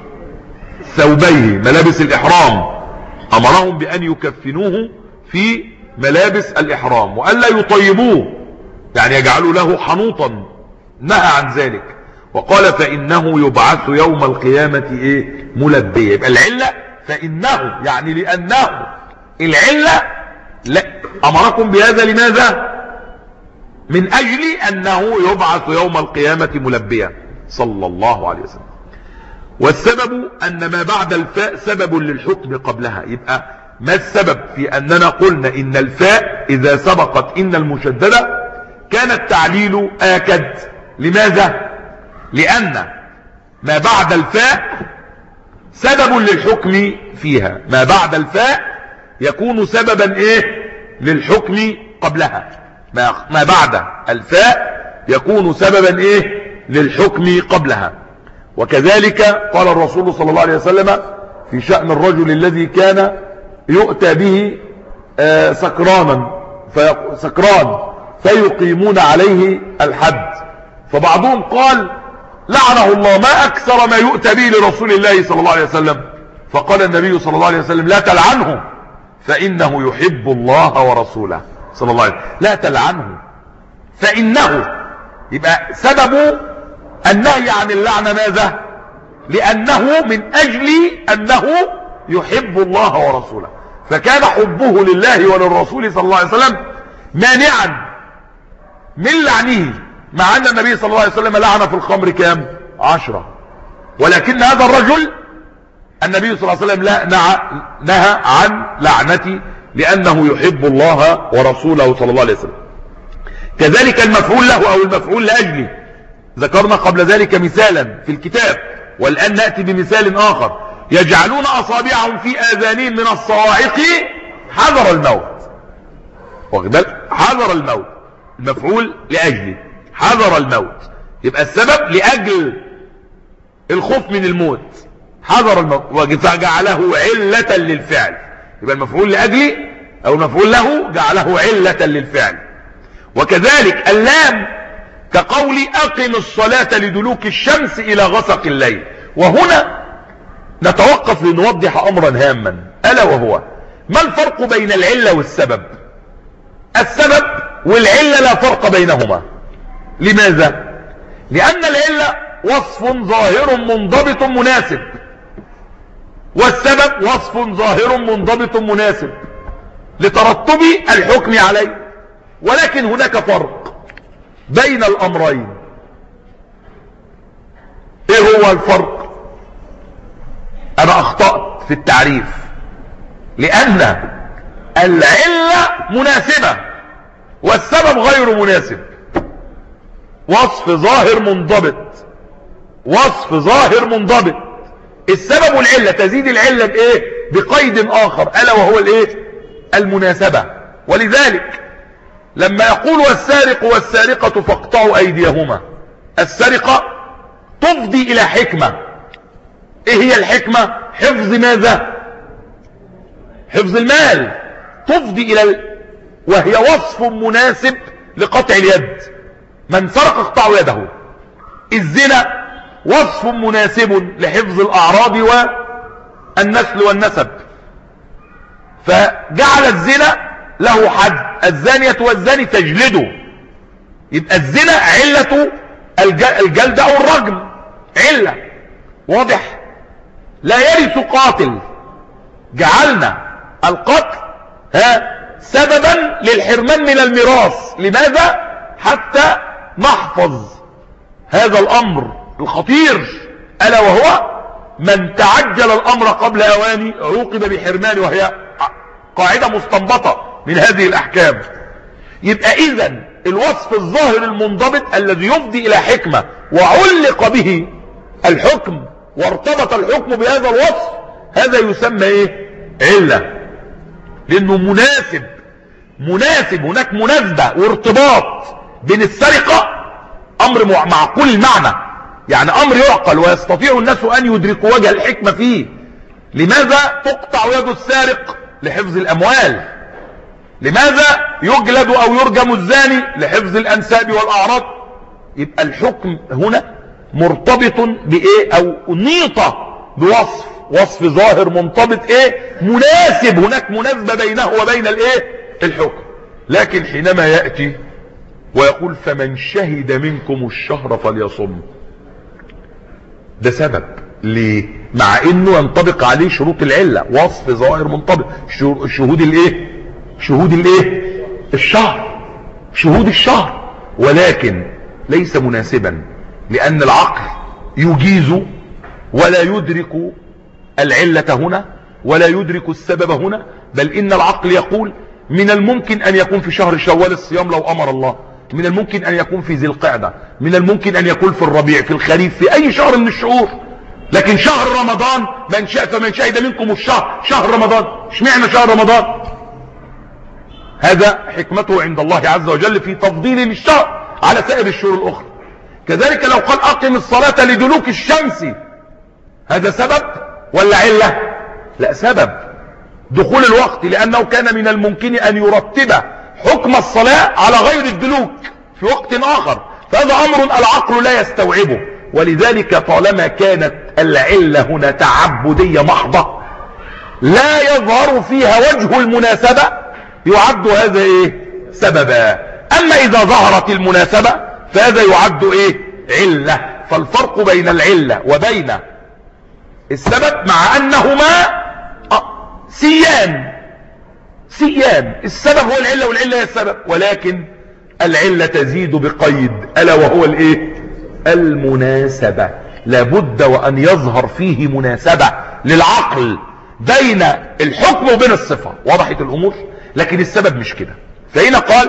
ثوبيه ملابس الإحرام، أمرهم بأن يكفنوه في ملابس الإحرام وألا يطيبوه، يعني يجعلوا له حنوطا، نهى عن ذلك، وقال فإنه يبعث يوم القيامة إيه؟ ملبيا. يبقى العلة فإنه يعني لأنه، العلة لا أمركم بهذا لماذا؟ من أجل أنه يبعث يوم القيامة ملبيا صلى الله عليه وسلم. والسبب أن ما بعد الفاء سبب للحكم قبلها. يبقى ما السبب في أننا قلنا إن الفاء إذا سبقت إن المشددة كان التعليل آكد؟ لماذا؟ لأن ما بعد الفاء سبب للحكم فيها، ما بعد الفاء يكون سببا إيه؟ للحكم قبلها، ما, ما بعد الفاء يكون سببا إيه؟ للحكم قبلها. وكذلك قال الرسول صلى الله عليه وسلم في شأن الرجل الذي كان يؤتى به آه سكرانا في سكران فيقيمون عليه الحد، فبعضهم قال لعنه الله ما أكثر ما يؤتى به لرسول الله صلى الله عليه وسلم. فقال النبي صلى الله عليه وسلم لا تلعنه فإنه يحب الله ورسوله صلى الله عليه وسلم. لا تلعنه فإنه، يبقى سبب النهي عن اللعنة ماذا؟ لأنه من أجل أنه يحب الله ورسوله، فكان حبه لله وللرسول صلى الله عليه وسلم مانعا من لعنه، مع أن النبي صلى الله عليه وسلم لعن في الخمر كام؟ عشرة. ولكن هذا الرجل النبي صلى الله عليه وسلم لا نهى عن لعنته لأنه يحب الله ورسوله صلى الله عليه وسلم. كذلك المفعول له أو المفعول لأجله، ذكرنا قبل ذلك مثالا في الكتاب، والآن نأتي بمثال آخر. يجعلون أصابعهم في آذانهم من الصواعق حذر الموت. واخد حذر الموت، المفعول لأجله حذر الموت، يبقى السبب لأجل الخوف من الموت حذر الموت، وجعله علة للفعل. يبقى المفعول لأجله أو المفعول له جعله علة للفعل. وكذلك اللام كقول أقم الصلاة لدلوك الشمس إلى غسق الليل. وهنا نتوقف لنوضح أمرا هاما، ألا وهو ما الفرق بين العلة والسبب؟ السبب والعلة لا فرق بينهما. لماذا؟ لأن العلة وصف ظاهر منضبط مناسب، والسبب وصف ظاهر منضبط مناسب لترتب الحكم عليه. ولكن هناك فرق بين الأمرين. ايه هو الفرق؟ انا اخطأت في التعريف، لأن العلة مناسبة والسبب غير مناسب. وصف ظاهر منضبط، وصف ظاهر منضبط. السبب والعلة تزيد العلة بايه؟ بقيد اخر، الا وهو الايه؟ المناسبة. ولذلك لما يقول والسارق والسارقة فاقطعوا ايديهما، السرقة تفضي الى حكمة. ايه هي الحكمة؟ حفظ ماذا؟ حفظ المال. تفضي الى ال... وهي وصف مناسب لقطع اليد، من سرق اقطعوا يده. الزنا وصف مناسب لحفظ الاعراض والنسل والنسب، فجعل الزنا له حد، الزانية والزاني تجلده. يبقى الزنا علة الجلد او الرجم، علة واضح. لا يرث قاتل، جعلنا القتل ها سببا للحرمان من الميراث. لماذا؟ حتى نحفظ هذا الامر الخطير، الا وهو من تعجل الامر قبل اوانه عوقب بحرمانه، وهي قاعدة مستنبطة من هذه الاحكام. يبقى اذا الوصف الظاهر المنضبط الذي يفضي الى حكمة وعلق به الحكم وارتبط الحكم بهذا الوصف، هذا يسمى ايه؟ علة، لانه مناسب. مناسب، هناك مناسبة وارتباط بين السرقة، امر معقول المعنى، يعني امر يعقل ويستطيع الناس ان يدركوا وجه الحكمة فيه. لماذا تقطع يد السارق؟ لحفظ الاموال. لماذا يجلد او يرجم الزاني؟ لحفظ الانساب والاعراض. يبقى الحكم هنا مرتبط بايه؟ او نيطة بوصف، وصف ظاهر منضبط ايه؟ مناسب، هناك مناسبة بينه وبين الايه؟ الحكم. لكن حينما يأتي ويقول فمن شهد منكم الشهر فليصم، ده سبب ليه؟ مع انه ينطبق عليه شروط العلة، وصف ظاهر منطبق. شهود الايه؟ شهود الايه؟ الشهر، شهود الشهر. ولكن ليس مناسبا، لان العقل يجيز ولا يدرك العلة هنا ولا يدرك السبب هنا، بل ان العقل يقول من الممكن ان يكون في شهر شوال الصيام لو امر الله، من الممكن ان يكون في ذي القعدة، من الممكن ان يكون في الربيع، في الخريف، في اي شهر من الشهور. لكن شهر رمضان من شاء فمن شهد منكم الشهر، شهر رمضان، اشمعنى شهر رمضان؟ هذا حكمته عند الله عز وجل في تفضيل للشهر على سائر الشهور الاخرى. كذلك لو قال اقم الصلاة لدلوك الشمس، هذا سبب ولا علة؟ لا، سبب دخول الوقت، لانه كان من الممكن ان يرتب حكم الصلاة على غير الدلوك في وقت اخر، فهذا أمر العقل لا يستوعبه. ولذلك طالما كانت العلة هنا تعبدية محضة لا يظهر فيها وجه المناسبة يعد هذا ايه سببا. اما اذا ظهرت المناسبة فهذا يعد ايه علة. فالفرق بين العلة وبين السبب مع انهما سيان سيان. السبب هو العلة والعلة هي السبب، ولكن العلة تزيد بقيد الا وهو الايه المناسبة. لابد وان يظهر فيه مناسبة للعقل بين الحكم وبين الصفة. وضحت الامور؟ لكن السبب مش كده. فهنا قال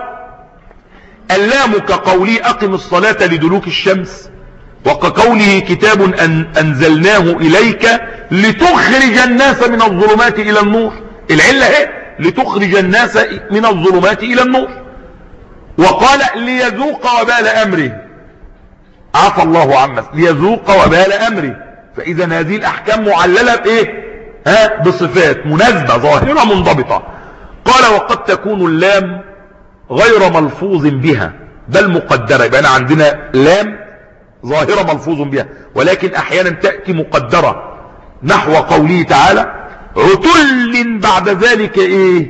اللام كقولي اقم الصلاة لدلوك الشمس، وكقوله كتاب أن انزلناه اليك لتخرج الناس من الظلمات الى النور. العلة هي لتخرج الناس من الظلمات الى النور. وقال ليذوق وبال امره، عفى الله عما، ليذوق وبال امره. فاذا هذه الاحكام معللة بايه ها بصفات مناسبة ظاهرة منضبطة. قال وقد تكون اللام غير ملفوظ بها بل مقدرة. يبقى عندنا لام ظاهرة ملفوظ بها، ولكن احيانا تأتي مقدرة، نحو قوله تعالى عتل بعد ذلك ايه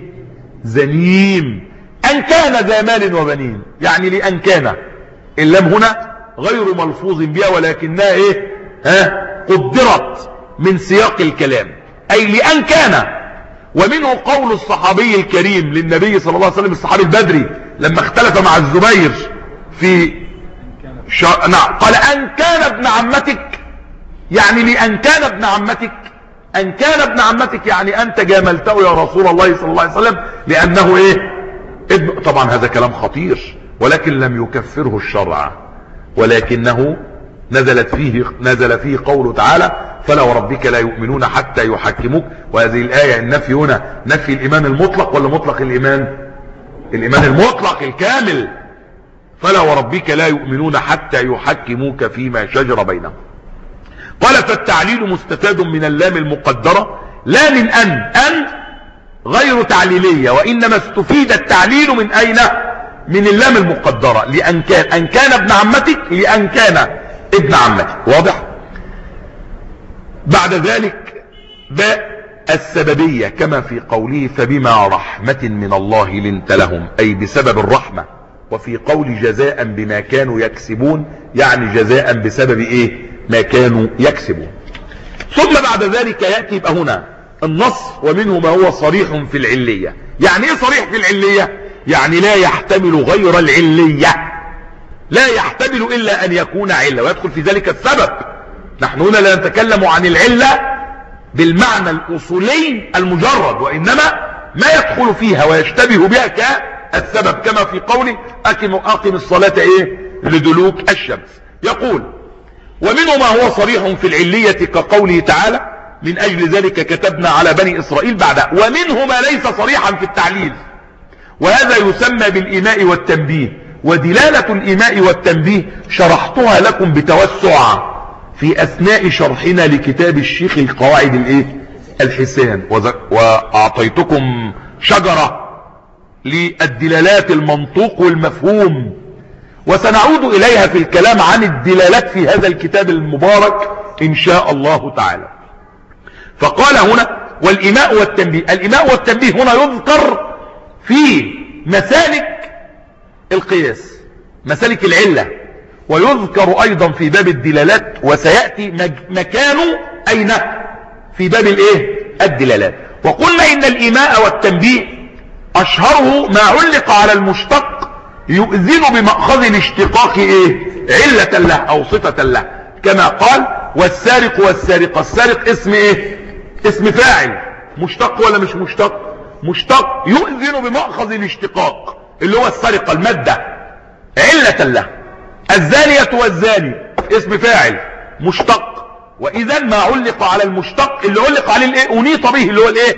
زنيم ان كان ذا مال وبنين. يعني لان كان اللام هنا غير ملفوظ بها ولكنها ايه ها قدرت من سياق الكلام، اي لان كان. ومنه قول الصحابي الكريم للنبي صلى الله عليه وسلم الصحابي البدري لما اختلف مع الزبير في شا... نعم قال ان كان ابن عمتك، يعني لان كان ابن عمتك، ان كان ابن عمتك يعني انت جاملته يا رسول الله صلى الله عليه وسلم لانه ايه ابن. طبعا هذا كلام خطير، ولكن لم يكفره الشرع، ولكنه نزلت فيه نزل فيه قوله تعالى فلا وربك لا يؤمنون حتى يحكموك. وهذه الآية النفي هنا نفي الإيمان المطلق ولا مطلق الإيمان؟ الإيمان المطلق الكامل. فلا وربك لا يؤمنون حتى يحكموك فيما شجر بينهم. قال فالتعليل مستفاد من اللام المقدرة لا من أن أن غير تعليلية، وإنما استفيد التعليل من أين؟ من اللام المقدرة. لأن كان أن كان ابن عمتك لأن كان ابن عمتك. واضح؟ بعد ذلك باء السببية كما في قوله فبما رحمة من الله لنت لهم، أي بسبب الرحمة. وفي قول جزاء بما كانوا يكسبون يعني جزاء بسبب ايه ما كانوا يكسبون. ثم بعد ذلك يأتي يبقى هنا النص ومنه ما هو صريح في العلية. يعني ايه صريح في العلية؟ يعني لا يحتمل غير العلية، لا يحتمل إلا أن يكون علة ويدخل في ذلك السبب. نحن هنا لا نتكلم عن العلة بالمعنى الأصولي المجرد، وإنما ما يدخل فيها ويشتبه بها كالسبب كما في قوله أقم, أقم الصلاة إيه لدلوك الشمس. يقول ومنه ما هو صريح في العلية كقوله تعالى من أجل ذلك كتبنا على بني إسرائيل بعدها. ومنه ما ليس صريحا في التعليل، وهذا يسمى بالإيماء والتنبيه. ودلالة الإيماء والتنبيه شرحتها لكم بتوسع في أثناء شرحنا لكتاب الشيخ القواعد الايه الحسان، وأعطيتكم شجرة للدلالات المنطوق والمفهوم، وسنعود إليها في الكلام عن الدلالات في هذا الكتاب المبارك إن شاء الله تعالى. فقال هنا والإيماء والتنبيه. الإيماء والتنبيه هنا يذكر في مسالك القياس، مسالك العلة، ويذكر أيضا في باب الدلالات، وسيأتي مكانه أين في باب الايه الدلالات. وقلنا إن الإيماء والتنبيه أشهره ما علق على المشتق يؤذن بمأخذ الاشتقاق ايه علة له أو صفة له، كما قال والسارق والسارقة. السارق اسم ايه اسم فاعل، مشتق ولا مش مشتق؟ مشتق يؤذن بمأخذ الاشتقاق اللي هو السرقة المادة علة له. الزانية والزاني اسم فاعل مشتق، وإذا ما علق على المشتق اللي علق عليه الايه أنيط به اللي هو الايه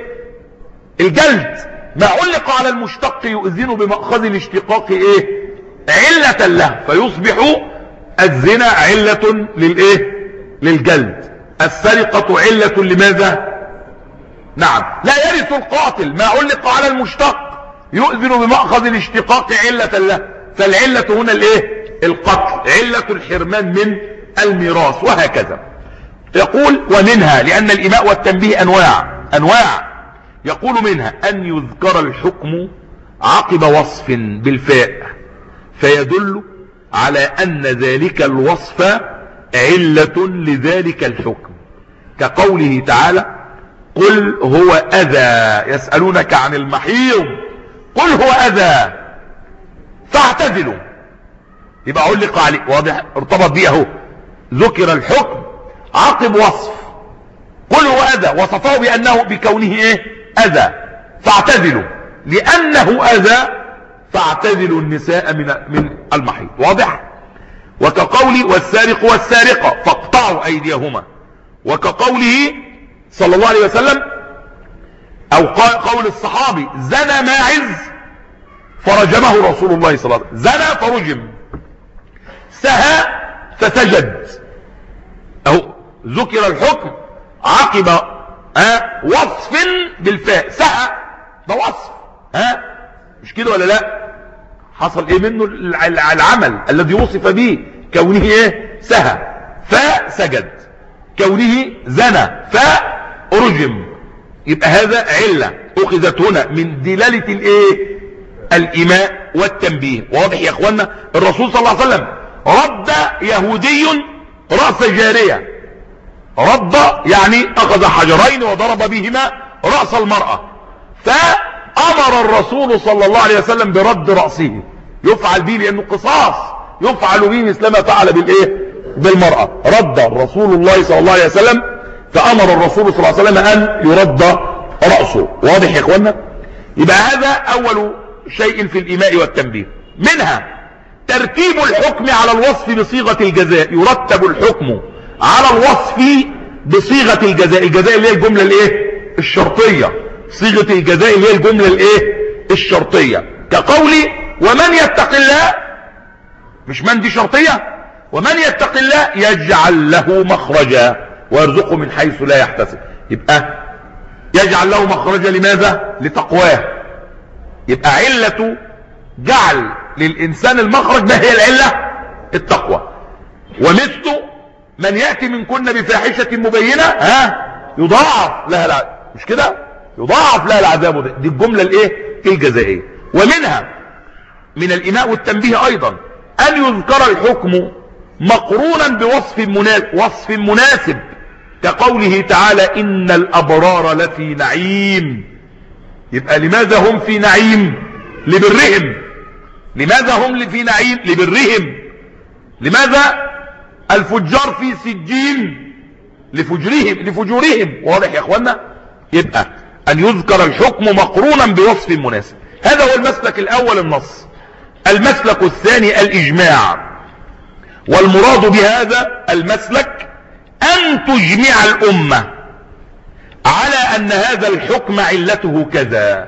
الجلد. ما علق على المشتق يؤذن بمأخذ الاشتقاق ايه علة له، فيصبح الزنا علة للايه للجلد، السرقة علة لماذا؟ نعم لا يرث القاتل. ما علق على المشتق يؤذن بمأخذ الاشتقاق علة له، فالعلة هنا الايه القتل، علة الحرمان من الميراث، وهكذا. يقول ومنها، لأن الإيماء والتنبيه أنواع أنواع يقول منها أن يذكر الحكم عقب وصف بالفاء فيدل على أن ذلك الوصف علة لذلك الحكم، كقوله تعالى قل هو أذى يسألونك عن المحيض قل هو أذى فاعتزلوا، يبقى علق عليه، واضح، ارتبط بيه اهو، ذكر الحكم عقب وصف، قل هو أذى، وصفه بأنه بكونه ايه أذى، فاعتزلوا لأنه أذى فاعتزلوا النساء من من المحيض، واضح. وكقوله والسارق والسارقة فاقطعوا أيديهما، وكقوله صلى الله عليه وسلم أو قول الصحابي زنى ماعز فرجمه رسول الله صلى الله عليه وسلم، زنى فرجم، سهى فسجد، أهو ذكر الحكم عقب ها وصف بالفاء، سهى ده وصف، ها مش كده ولا لا؟ حصل ايه منه العمل الذي وصف به، كونه ايه سهى فسجد، كونه زنى فرجم، يبقى هذا علة اخذت هنا من دلالة الايه الإيماء والتنبيه، واضح يا اخوانا. الرسول صلى الله عليه وسلم رد يهودي رأس جارية، رد يعني اخذ حجرين وضرب بهما رأس المرأة، فامر الرسول صلى الله عليه وسلم برد رأسه، يفعل به لانه قصاص، يفعل به مثل ما فعل بالايه بالمرأة، رد الرسول الله صلى الله عليه وسلم، فامر الرسول صلى الله عليه وسلم ان يرد رأسه، واضح يا اخوانا. يبقى هذا اول شيء في الإيماء والتنبيه. منها ترتيب الحكم على الوصف بصيغة الجزاء، يرتب الحكم على الوصف بصيغة الجزاء، الجزاء اللي هي الجملة الايه الشرطية، صيغة الجزاء اللي هي الجملة الايه الشرطية، كقولي ومن يتق الله، مش من دي شرطية، ومن يتق الله يجعل له مخرجا ويرزقه من حيث لا يحتسب، يبقى يجعل له مخرجا لماذا؟ لتقواه، يبقى علة جعل للإنسان المخرج ما هي العلة؟ التقوى. ومثل من يأتي منكن بفاحشة مبينة ها يضاعف لها العذاب، مش كده؟ يضاعف لها العذاب، دي الجملة الايه الجزائية. ومنها من الإيماء والتنبيه أيضا أن يذكر الحكم مقرونا بوصف مناسب، وصف مناسب، كقوله تعالى إن الأبرار لفي نعيم، يبقى لماذا هم في نعيم؟ لبرهم. لماذا هم في نعيم؟ لبرهم. لماذا الفجار في سجين؟ لفجرهم لفجورهم، واضح يا اخوانا. يبقى ان يذكر الحكم مقرونا بوصف مناسب، هذا هو المسلك الاول النص. المسلك الثاني الاجماع، والمراد بهذا المسلك ان تجمع الامة على ان هذا الحكم علته كذا،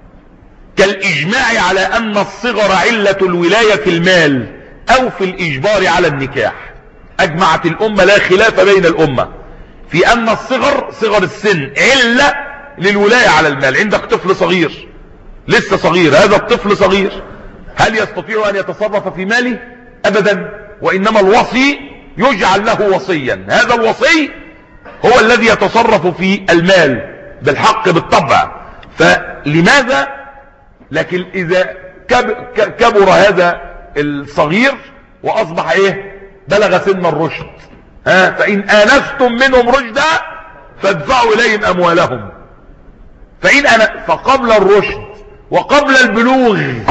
كالاجماع على ان الصغر علة الولاية في المال او في الاجبار على النكاح. اجمعت الامة لا خلاف بين الامة في ان الصغر، صغر السن، علة للولاية على المال. عندك طفل صغير لسه صغير، هذا الطفل صغير، هل يستطيع ان يتصرف في ماله؟ ابدا، وانما الوصي يجعل له وصيا، هذا الوصي هو الذي يتصرف في المال بالحق بالطبع. فلماذا؟ لكن اذا كبر هذا الصغير واصبح ايه بلغ سن الرشد، ها فان انستم منهم رشدا فادفعوا اليهم اموالهم، فان أنا فقبل الرشد وقبل البلوغ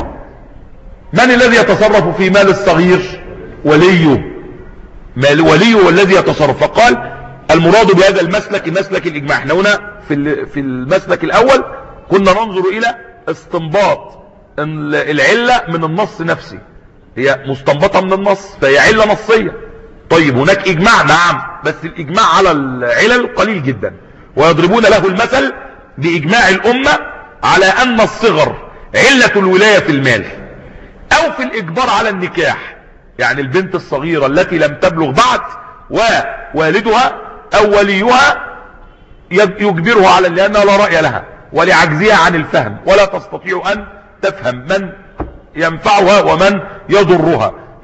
من الذي يتصرف في مال الصغير؟ وليه، مال وليه والذي يتصرف. فقال المراد بهذا المسلك مسلك الاجماع. احنا هنا في في المسلك الاول كنا ننظر الى استنباط العلة من النص نفسه، هي مستنبطة من النص فهي علة نصية. طيب هناك اجماع، نعم، بس الاجماع على العلل قليل جدا، ويضربون له المثل باجماع الامة على ان الصغر علة الولاية في المال او في الاجبار على النكاح، يعني البنت الصغيرة التي لم تبلغ بعد ووالدها او وليها يجبرها على، لانها لا رأي لها ولعجزها عن الفهم ولا تستطيع ان تفهم من ينفعها ومن يضرها،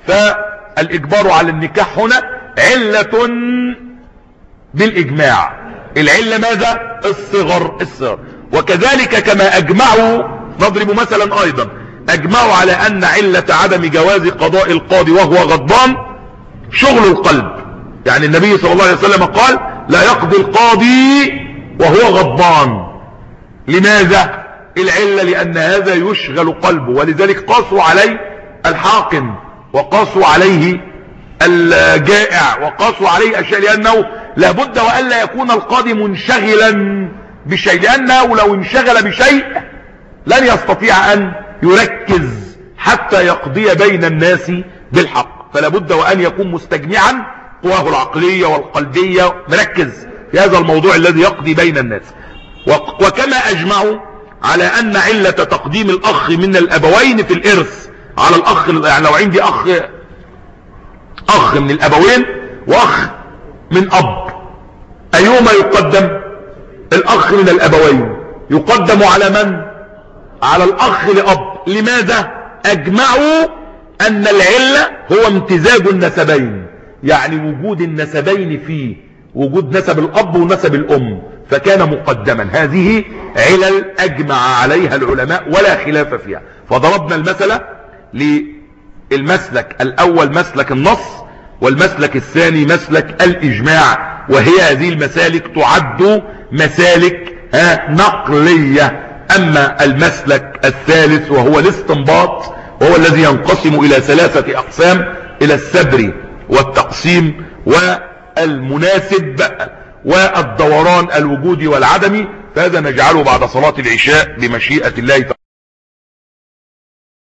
فالإجبار على النكاح هنا علة بالإجماع. العلة ماذا؟ الصغر الصغر. وكذلك كما أجمعوا، نضرب مثلا أيضا، أجمعوا على أن علة عدم جواز قضاء القاضي وهو غضبان شغل القلب. يعني النبي صلى الله عليه وسلم قال لا يقضي القاضي وهو غضبان. لماذا؟ العلة لأن هذا يشغل قلبه، ولذلك قاسوا عليه الحاكم وقاسوا عليه الجائع وقاسوا عليه أشياء، لأنه لابد وألا يكون القاضي منشغلا بشيء، لأنه لو انشغل بشيء لن يستطيع أن يركز حتى يقضي بين الناس بالحق. فلابد وأن يكون مستجمعا قواه العقلية والقلبية، مركز في هذا الموضوع الذي يقضي بين الناس. وكما أجمعوا على أن علة تقديم الأخ من الأبوين في الإرث على الأخ، يعني لو عندي أخ أخ من الأبوين وأخ من أب، أيهما يقدم؟ الأخ من الأبوين يقدم على من؟ على الأخ لأب. لماذا؟ أجمعوا أن العلة هو امتزاج النسبين، يعني وجود النسبين فيه، وجود نسب الأب ونسب الأم، فكان مقدما. هذه علل أجمع عليها العلماء ولا خلاف فيها. فضربنا المثل للمسلك الأول مسلك النص، والمسلك الثاني مسلك الإجماع، وهي هذه المسالك تعد مسالك نقلية. أما المسلك الثالث وهو الاستنباط، وهو الذي ينقسم إلى ثلاثة أقسام، إلى السبر والتقسيم والمناسب والدوران الوجودي والعدمي، فهذا نجعله بعد صلاة العشاء بمشيئة الله تعالى.